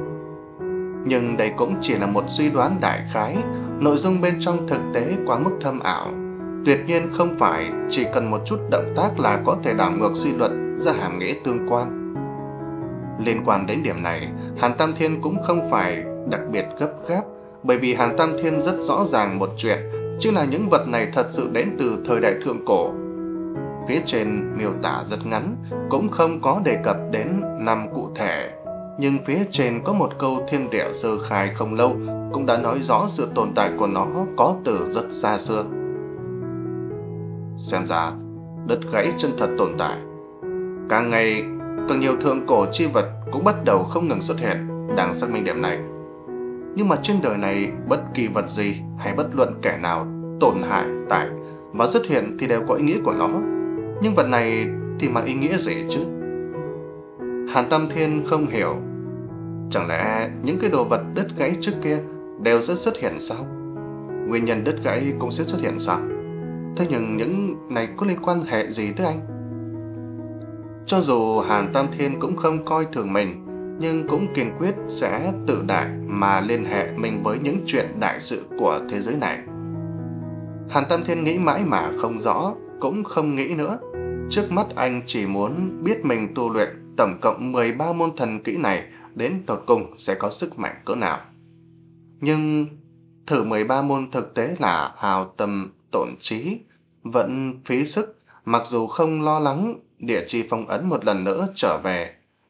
Nhưng đây cũng chỉ là một suy đoán đại khái, nội dung bên trong thực tế quá mức thâm ảo. Tuyệt nhiên không phải chỉ cần một chút động tác là có thể đảo ngược suy luận ra hàm nghĩa tương quan. Liên quan đến điểm này, Hàn Tam Thiên cũng không phải đặc biệt gấp gáp, bởi vì Hàn Tam Thiên rất rõ ràng một chuyện, chính là những vật này thật sự đến từ thời đại thượng cổ. Phía trên miêu tả rất ngắn, cũng không có đề cập đến năm cụ thể, nhưng phía trên có một câu thiên địa sơ khai không lâu cũng đã nói rõ sự tồn tại của nó có từ rất xa xưa. Xem ra, đất gãy chân thật tồn tại. Càng ngày, càng nhiều thượng cổ chi vật cũng bắt đầu không ngừng xuất hiện, đang xác minh điểm này. Nhưng mà trên đời này, bất kỳ vật gì hay bất luận kẻ nào tổn hại tại và xuất hiện thì đều có ý nghĩa của nó. Nhưng vật này thì mang ý nghĩa gì chứ? Hàn Tam Thiên không hiểu. Chẳng lẽ những cái đồ vật đứt gãy trước kia đều sẽ xuất hiện sao? Nguyên nhân đứt gãy cũng sẽ xuất hiện sao? Thế nhưng những này có liên quan hệ gì tới anh? Cho dù Hàn Tam Thiên cũng không coi thường mình, nhưng cũng kiên quyết sẽ tự đại mà liên hệ mình với những chuyện đại sự của thế giới này. Hàn Tam Thiên nghĩ mãi mà không rõ, cũng không nghĩ nữa. Trước mắt anh chỉ muốn biết mình tu luyện tổng cộng mười ba môn thần kỹ này đến tột cùng sẽ có sức mạnh cỡ nào. Nhưng thử mười ba môn thực tế là hao tâm tổn trí, vẫn phí sức, mặc dù không lo lắng địa chi phong ấn một lần nữa trở về,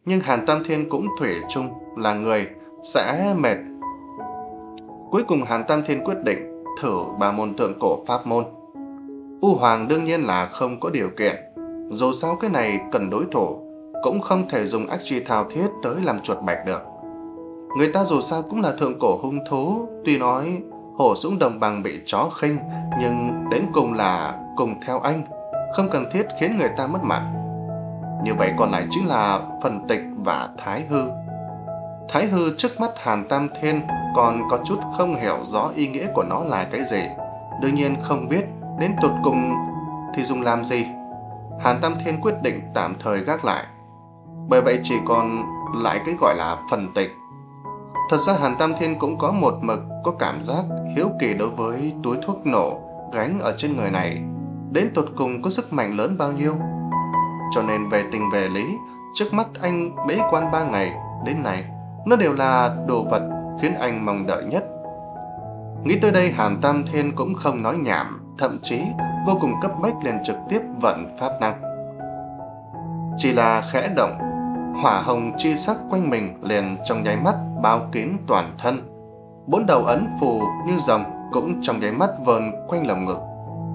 nhưng Hàn Tam Thiên cũng thủy chung là người sẽ mệt. Cuối cùng Hàn Tam Thiên quyết định thử ba môn thượng cổ pháp môn. U Hoàng đương nhiên là không có điều kiện, dù sao cái này cần đối thủ, cũng không thể dùng ách chi thao thiết tới làm chuột bạch được. Người ta dù sao cũng là thượng cổ hung thú, tuy nói hổ sũng đồng bằng bị chó khinh, nhưng đến cùng là cùng theo anh, không cần thiết khiến người ta mất mặt. Như vậy còn lại chính là Phần Tịch và Thái Hư. Thái Hư trước mắt Hàn Tam Thiên còn có chút không hiểu rõ ý nghĩa của nó là cái gì, đương nhiên không biết đến tột cùng thì dùng làm gì. Hàn Tam Thiên quyết định tạm thời gác lại, bởi vậy chỉ còn lại cái gọi là Phần Tịch. Thật ra Hàn Tam Thiên cũng có một mực có cảm giác hiếu kỳ đối với túi thuốc nổ gánh ở trên người này, đến tột cùng có sức mạnh lớn bao nhiêu. Cho nên về tình về lý, trước mắt anh bế quan ba ngày đến nay, nó đều là đồ vật khiến anh mong đợi nhất. Nghĩ tới đây, Hàn Tam Thiên cũng không nói nhảm, thậm chí vô cùng cấp bách liền trực tiếp vận pháp năng. Chỉ là khẽ động, hỏa hồng chi sắc quanh mình liền trong nháy mắt bao kín toàn thân. Bốn đầu ấn phù như rồng cũng trong nháy mắt vờn quanh lồng ngực.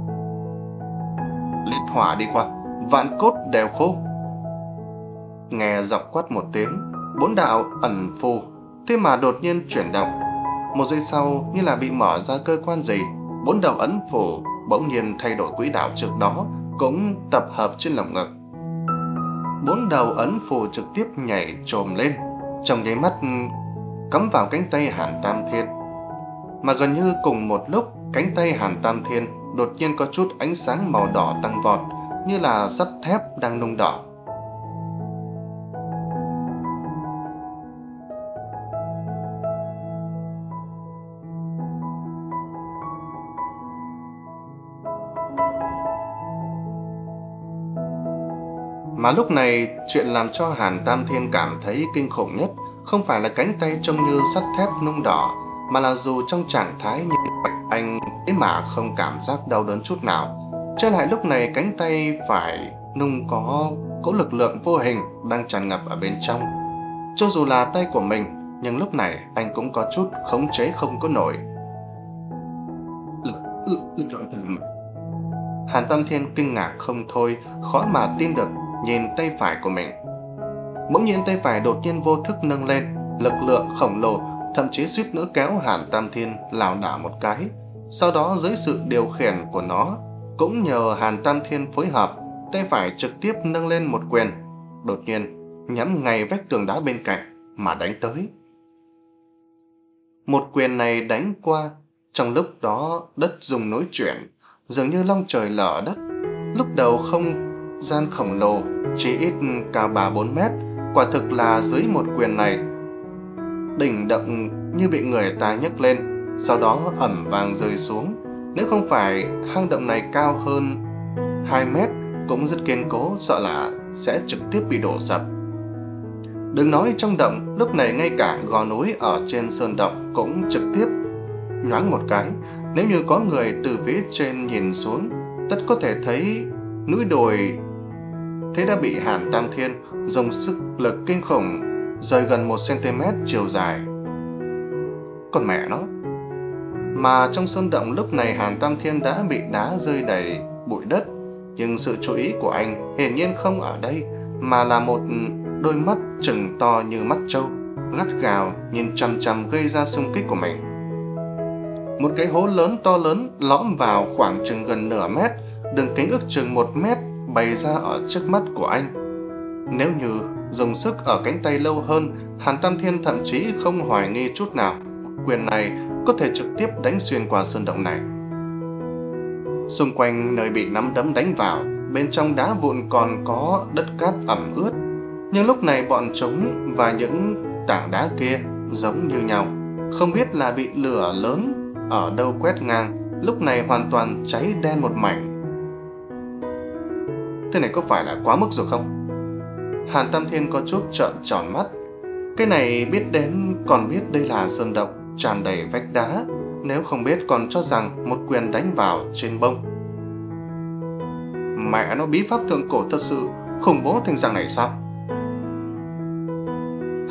Liệt hỏa đi qua, vạn cốt đều khô. Nghe giọng quát một tiếng, bốn đạo ẩn phù thế mà đột nhiên chuyển động. Một giây sau, như là bị mở ra cơ quan gì, bốn đầu ấn phù bỗng nhiên thay đổi quỹ đạo trước đó, cũng tập hợp trên lồng ngực. Bốn đầu ấn phù trực tiếp nhảy trồm lên, trong nháy mắt cắm vào cánh tay Hàn Tam Thiên. Mà gần như cùng một lúc, cánh tay Hàn Tam Thiên đột nhiên có chút ánh sáng màu đỏ tăng vọt, như là sắt thép đang nung đỏ. Mà lúc này, chuyện làm cho Hàn Tam Thiên cảm thấy kinh khủng nhất không phải là cánh tay trông như sắt thép nung đỏ, mà là dù trong trạng thái như vậy, anh ấy mà không cảm giác đau đớn chút nào. Trái lại lúc này cánh tay phải nung có cỗ lực lượng vô hình đang tràn ngập ở bên trong. Cho dù là tay của mình, nhưng lúc này anh cũng có chút khống chế không có nổi. Hàn Tam Thiên kinh ngạc không thôi, khó mà tin được nhìn tay phải của mình. Bỗng nhiên tay phải đột nhiên vô thức nâng lên, lực lượng khổng lồ thậm chí suýt nữa kéo Hàn Tam Thiên lảo đảo một cái. Sau đó dưới sự điều khiển của nó, cũng nhờ Hàn Tam Thiên phối hợp, tay phải trực tiếp nâng lên một quyền, đột nhiên nhắm ngay vách tường đá bên cạnh mà đánh tới. Một quyền này đánh qua, trong lúc đó đất rung núi chuyển, dường như long trời lở đất. Lúc đầu không gian khổng lồ chỉ ít cao ba bốn mét, quả thực là dưới một quyền này, đỉnh động như bị người ta nhấc lên, sau đó ầm vang rơi xuống. Nếu không phải hang động này cao hơn hai mét, cũng rất kiên cố, sợ là sẽ trực tiếp bị đổ sập. Đừng nói trong động, lúc này ngay cả gò núi ở trên sơn động cũng trực tiếp nhoáng một cái. Nếu như có người từ phía trên nhìn xuống, tất có thể thấy núi đồi thế đã bị Hàn Tam Thiên dùng sức lực kinh khủng rời gần một xăng-ti-mét chiều dài. Còn mẹ nó! Mà trong sơn động lúc này Hàn Tam Thiên đã bị đá rơi đầy bụi đất, nhưng sự chú ý của anh hiển nhiên không ở đây, mà là một đôi mắt trừng to như mắt trâu, gắt gào nhìn chằm chằm gây ra xung kích của mình. Một cái hố lớn to lớn lõm vào khoảng chừng gần nửa mét, đường kính ước chừng một mét bày ra ở trước mắt của anh. Nếu như dùng sức ở cánh tay lâu hơn, Hàn Tam Thiên thậm chí không hoài nghi chút nào, quyền này có thể trực tiếp đánh xuyên qua sơn động này. Xung quanh nơi bị nắm đấm đánh vào, bên trong đá vụn còn có đất cát ẩm ướt, nhưng lúc này bọn chúng và những tảng đá kia giống như nhau, không biết là bị lửa lớn ở đâu quét ngang, lúc này hoàn toàn cháy đen một mảnh. Thế này có phải là quá mức rồi không? Hàn Tam Thiên có chút trợn tròn mắt. Cái này biết đến còn biết đây là sơn động tràn đầy vách đá, nếu không biết còn cho rằng một quyền đánh vào trên bông. Mẹ nó, bí pháp thượng cổ thật sự khủng bố thành dạng này sao?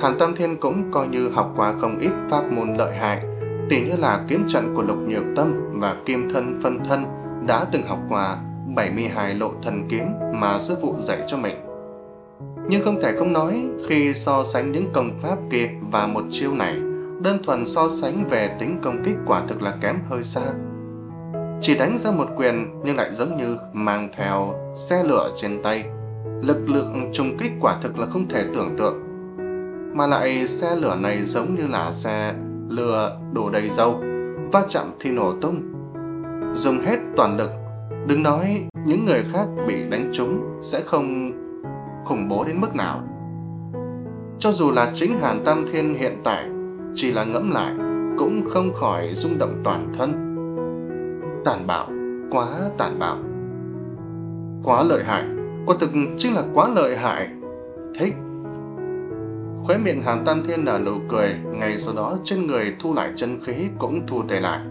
Hàn Tam Thiên cũng coi như học qua không ít pháp môn lợi hại, tỉ như là kiếm trận của Lục Nhược Tâm và kim thân phân thân, đã từng học qua bảy mươi hai lộ thần kiếm mà sư phụ dạy cho mình. Nhưng không thể không nói, khi so sánh những công pháp kia và một chiêu này, đơn thuần so sánh về tính công kích quả thực là kém hơi xa. Chỉ đánh ra một quyền nhưng lại giống như mang theo xe lửa trên tay, lực lượng trùng kích quả thực là không thể tưởng tượng. Mà lại xe lửa này giống như là xe lừa đổ đầy dầu, va chạm thì nổ tung. Dùng hết toàn lực, đừng nói những người khác bị đánh trúng sẽ không khủng bố đến mức nào. Cho dù là chính Hàn Tam Thiên hiện tại, chỉ là ngẫm lại cũng không khỏi rung động toàn thân. Tàn bạo, quá tàn bạo, quá lợi hại, quả thực chính là quá lợi hại. Thích. Khóe miệng Hàn Tam Thiên nở nụ cười, ngay sau đó trên người thu lại chân khí cũng thu tay lại.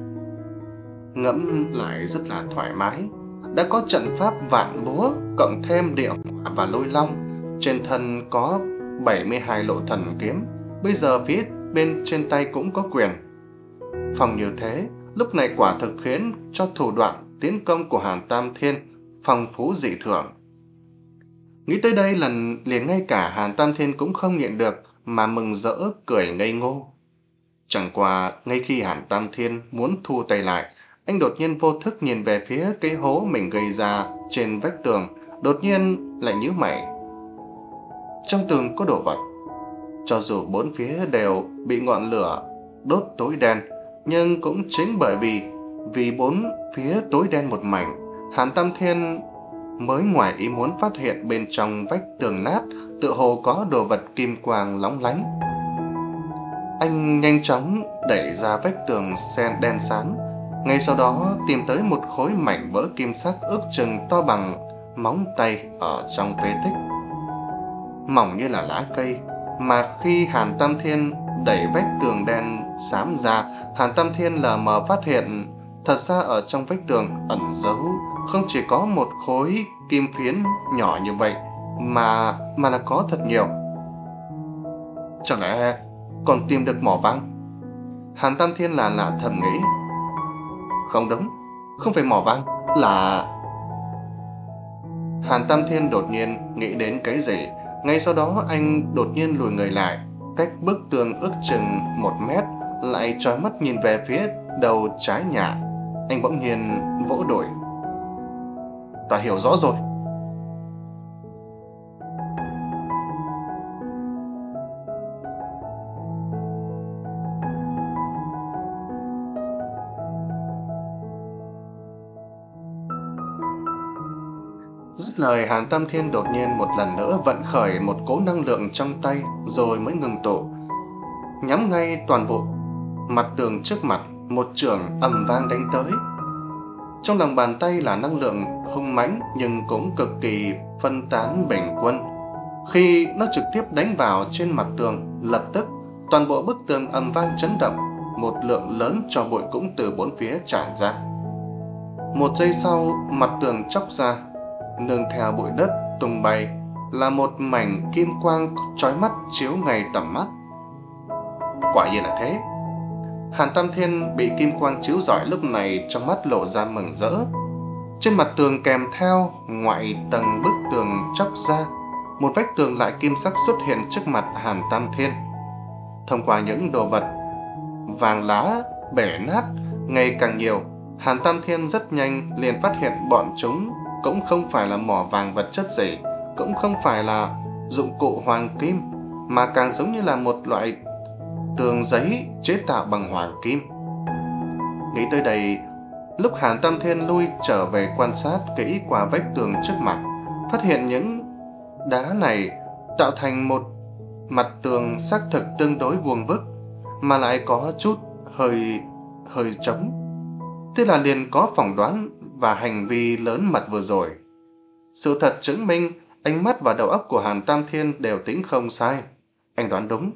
Ngẫm lại rất là thoải mái. Đã có trận pháp vạn búa, cộng thêm địa hỏa và lôi long, trên thân có bảy mươi hai lộ thần kiếm, bây giờ phía bên trên tay cũng có quyền. Phòng như thế, lúc này quả thực khiến cho thủ đoạn tiến công của Hàn Tam Thiên phong phú dị thường. Nghĩ tới đây lần liền ngay cả Hàn Tam Thiên cũng không nhịn được mà mừng rỡ cười ngây ngô. Chẳng qua ngay khi Hàn Tam Thiên muốn thu tay lại, anh đột nhiên vô thức nhìn về phía cái hố mình gây ra trên vách tường, đột nhiên lại nhíu mày. Trong tường có đồ vật. Cho dù bốn phía đều bị ngọn lửa đốt tối đen, nhưng cũng chính bởi vì vì bốn phía tối đen một mảnh, Hàn Tam Thiên mới ngoài ý muốn phát hiện bên trong vách tường nát tựa hồ có đồ vật kim quang lóng lánh. Anh nhanh chóng đẩy ra vách tường sen đen sáng, ngay sau đó tìm tới một khối mảnh vỡ kim sắc ước chừng to bằng móng tay ở trong phế tích, mỏng như là lá cây. Mà khi Hàn Tam Thiên đẩy vách tường đen xám ra, Hàn Tam Thiên lờ mờ phát hiện thật ra ở trong vách tường ẩn giấu không chỉ có một khối kim phiến nhỏ như vậy, mà mà là có thật nhiều. Chẳng lẽ còn tìm được mỏ vàng? Hàn Tam Thiên là lạ thầm nghĩ. Không đúng, không phải mỏ vàng, là... Hàn Tam Thiên đột nhiên nghĩ đến cái gì. Ngay sau đó anh đột nhiên lùi người lại, cách bức tường ước chừng một mét, lại trói mắt nhìn về phía đầu trái nhà. Anh bỗng nhiên vỗ đùi. Ta hiểu rõ rồi. Dứt lời, Hàn Tam Thiên đột nhiên một lần nữa vận khởi một cỗ năng lượng trong tay, rồi mới ngừng tụ, nhắm ngay toàn bộ mặt tường trước mặt, một chưởng ầm vang đánh tới. Trong lòng bàn tay là năng lượng hung mãnh nhưng cũng cực kỳ phân tán bình quân. Khi nó trực tiếp đánh vào trên mặt tường, lập tức toàn bộ bức tường ầm vang chấn động, một lượng lớn tro bụi cũng từ bốn phía tràn ra. Một giây sau, mặt tường chóc ra, nương theo bụi đất tung bay là một mảnh kim quang chói mắt chiếu ngay tầm mắt. Quả nhiên là thế. Hàn Tam Thiên bị kim quang chiếu rọi lúc này trong mắt lộ ra mừng rỡ. Trên mặt tường kèm theo ngoại tầng bức tường chóc ra, một vách tường lại kim sắc xuất hiện trước mặt Hàn Tam Thiên. Thông qua những đồ vật vàng lá bể nát ngày càng nhiều, Hàn Tam Thiên rất nhanh liền phát hiện bọn chúng cũng không phải là mỏ vàng vật chất gì, cũng không phải là dụng cụ hoàng kim, mà càng giống như là một loại tường giấy chế tạo bằng hoàng kim. Nghĩ tới đây, lúc Hàn Tam Thiên lui trở về quan sát kỹ qua vách tường trước mặt, phát hiện những đá này tạo thành một mặt tường xác thực tương đối vuông vức, mà lại có chút hơi hơi trống. Thế là liền có phỏng đoán và hành vi lớn mật vừa rồi. Sự thật chứng minh ánh mắt và đầu óc của Hàn Tam Thiên đều tính không sai. Anh đoán đúng.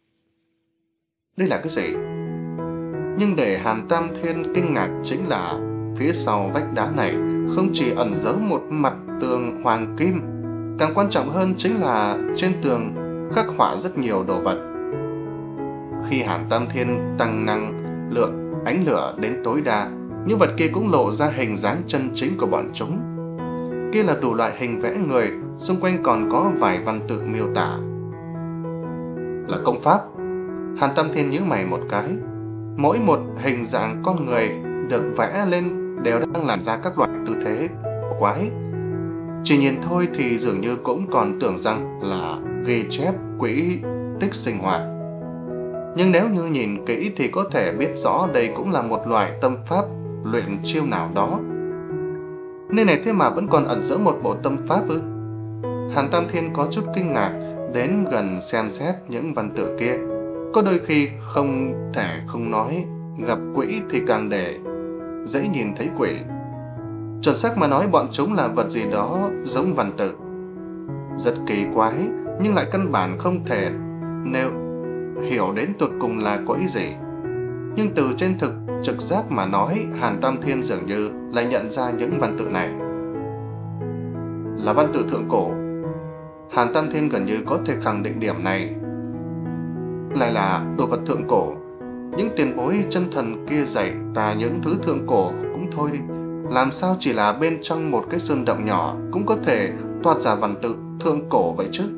Đây là cái gì? Nhưng để Hàn Tam Thiên kinh ngạc chính là phía sau vách đá này không chỉ ẩn giấu một mặt tường hoàng kim, càng quan trọng hơn chính là trên tường khắc họa rất nhiều đồ vật. Khi Hàn Tam Thiên tăng năng lượng ánh lửa đến tối đa, những vật kia cũng lộ ra hình dáng chân chính của bọn chúng. Kia là đủ loại hình vẽ người, xung quanh còn có vài văn tự miêu tả. Là công pháp. Hàn Tam Thiên nhíu mày một cái. Mỗi một hình dạng con người được vẽ lên đều đang làm ra các loại tư thế quái. Chỉ nhìn thôi thì dường như cũng còn tưởng rằng là ghi chép quỹ tích sinh hoạt. Nhưng nếu như nhìn kỹ thì có thể biết rõ đây cũng là một loại tâm pháp luyện chiêu nào đó. Nơi này thế mà vẫn còn ẩn giấu một bộ tâm pháp ư? Hàn Tam Thiên có chút kinh ngạc, đến gần xem xét những văn tự kia. Có đôi khi không thể không nói, gặp quỷ thì càng để dễ nhìn thấy quỷ. Chuẩn xác mà nói, bọn chúng là vật gì đó giống văn tự. Rất kỳ quái, nhưng lại căn bản không thể nêu hiểu đến tột cùng là có ý gì. Nhưng từ trên thực trực giác mà nói, Hàn Tam Thiên dường như lại nhận ra những văn tự này là văn tự thượng cổ. Hàn Tam Thiên gần như có thể khẳng định điểm này lại là đồ vật thượng cổ. Những tiền bối chân thần kia dạy ta những thứ thượng cổ cũng thôi đi, làm sao chỉ là bên trong một cái sơn động nhỏ cũng có thể toát ra văn tự thượng cổ vậy chứ?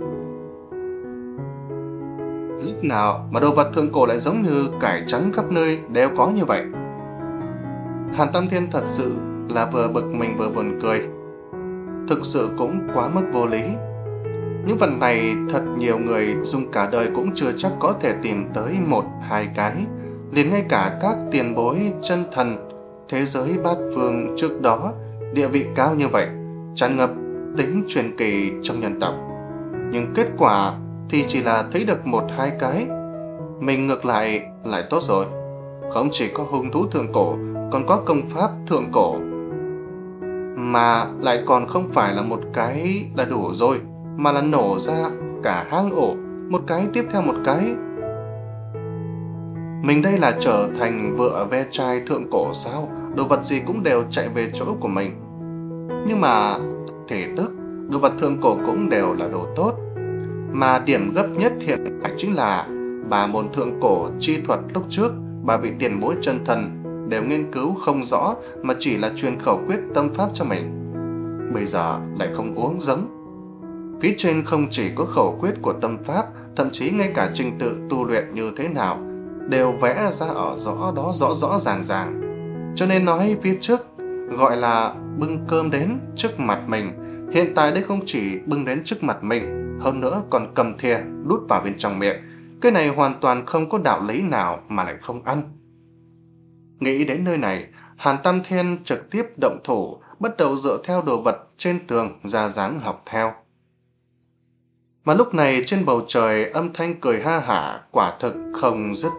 Lúc nào mà đồ vật thượng cổ lại giống như cải trắng khắp nơi đều có như vậy? Hàn Tam Thiên thật sự là vừa bực mình vừa buồn cười. Thực sự cũng quá mức vô lý. Những vật này thật nhiều người dùng cả đời cũng chưa chắc có thể tìm tới một hai cái. Liền ngay cả các tiền bối chân thần thế giới bát phương trước đó, địa vị cao như vậy, tràn ngập tính truyền kỳ trong nhân tộc. Nhưng kết quả thì chỉ là thấy được một hai cái. Mình ngược lại lại tốt rồi. Không chỉ có hung thú thượng cổ, còn có công pháp thượng cổ. Mà lại còn không phải là một cái là đủ rồi, mà là nổ ra cả hang ổ, một cái tiếp theo một cái. Mình đây là trở thành vựa ve chai thượng cổ sao? Đồ vật gì cũng đều chạy về chỗ của mình. Nhưng mà thể tức, đồ vật thượng cổ cũng đều là đồ tốt. Mà điểm gấp nhất hiện tại chính là bà môn thượng cổ chi thuật lúc trước, bà vị tiền bối chân thần đều nghiên cứu không rõ mà chỉ là truyền khẩu quyết tâm pháp cho mình. Bây giờ lại không uống giống. Phía trên không chỉ có khẩu quyết của tâm pháp, thậm chí ngay cả trình tự tu luyện như thế nào đều vẽ ra ở rõ đó, rõ rõ ràng ràng. Cho nên nói phía trước gọi là bưng cơm đến trước mặt mình, hiện tại đây không chỉ bưng đến trước mặt mình, hơn nữa còn cầm thìa đút vào bên trong miệng. Cái này hoàn toàn không có đạo lý nào mà lại không ăn. Nghĩ đến nơi này, Hàn Tam Thiên trực tiếp động thủ, bắt đầu dựa theo đồ vật trên tường ra dáng học theo. Mà lúc này trên bầu trời âm thanh cười ha hả quả thực không dứt.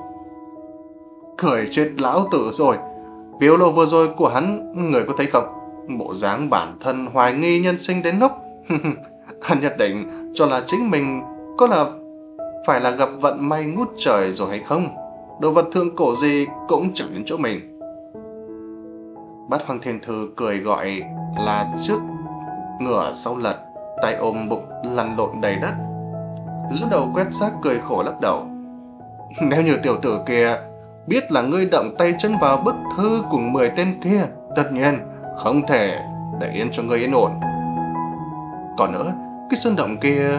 Cười chết lão tử rồi. Biểu lộ vừa rồi của hắn, người có thấy không? Bộ dáng bản thân hoài nghi nhân sinh đến ngốc. Hắn nhất định cho là chính mình có là phải là gặp vận may ngút trời rồi hay không? Đồ vật thượng cổ gì cũng chẳng đến chỗ mình. Bát Hoang Thiên Thư cười gọi là trước ngửa sau lật, tay ôm bụng lăn lộn đầy đất. Lữ đầu quét xác cười khổ lắc đầu. Nếu như tiểu tử kia biết là ngươi động tay chân vào bức thư cùng mười tên kia, tất nhiên không thể để yên cho ngươi yên ổn. Còn nữa, cái sơn động kia...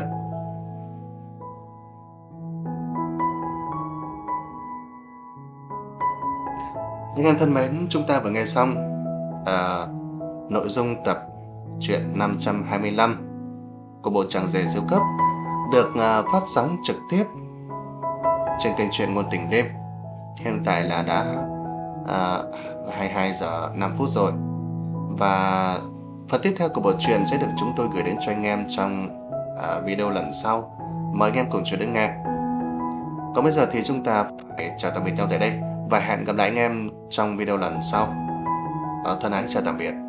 Anh em thân mến, chúng ta vừa nghe xong à, nội dung tập truyện năm trăm hai mươi lăm của bộ tràng rể siêu cấp, được à, phát sóng trực tiếp trên kênh truyện ngôn tình đêm. Hiện tại là đã à, hai mươi hai giờ năm phút rồi. Và phần tiếp theo của bộ truyện sẽ được chúng tôi gửi đến cho anh em trong à, video lần sau. Mời anh em cùng chờ đón nghe. Còn bây giờ thì chúng ta phải chào tạm biệt nhau tại đây và hẹn gặp lại anh em trong video lần sau. À, thân ái chào tạm biệt.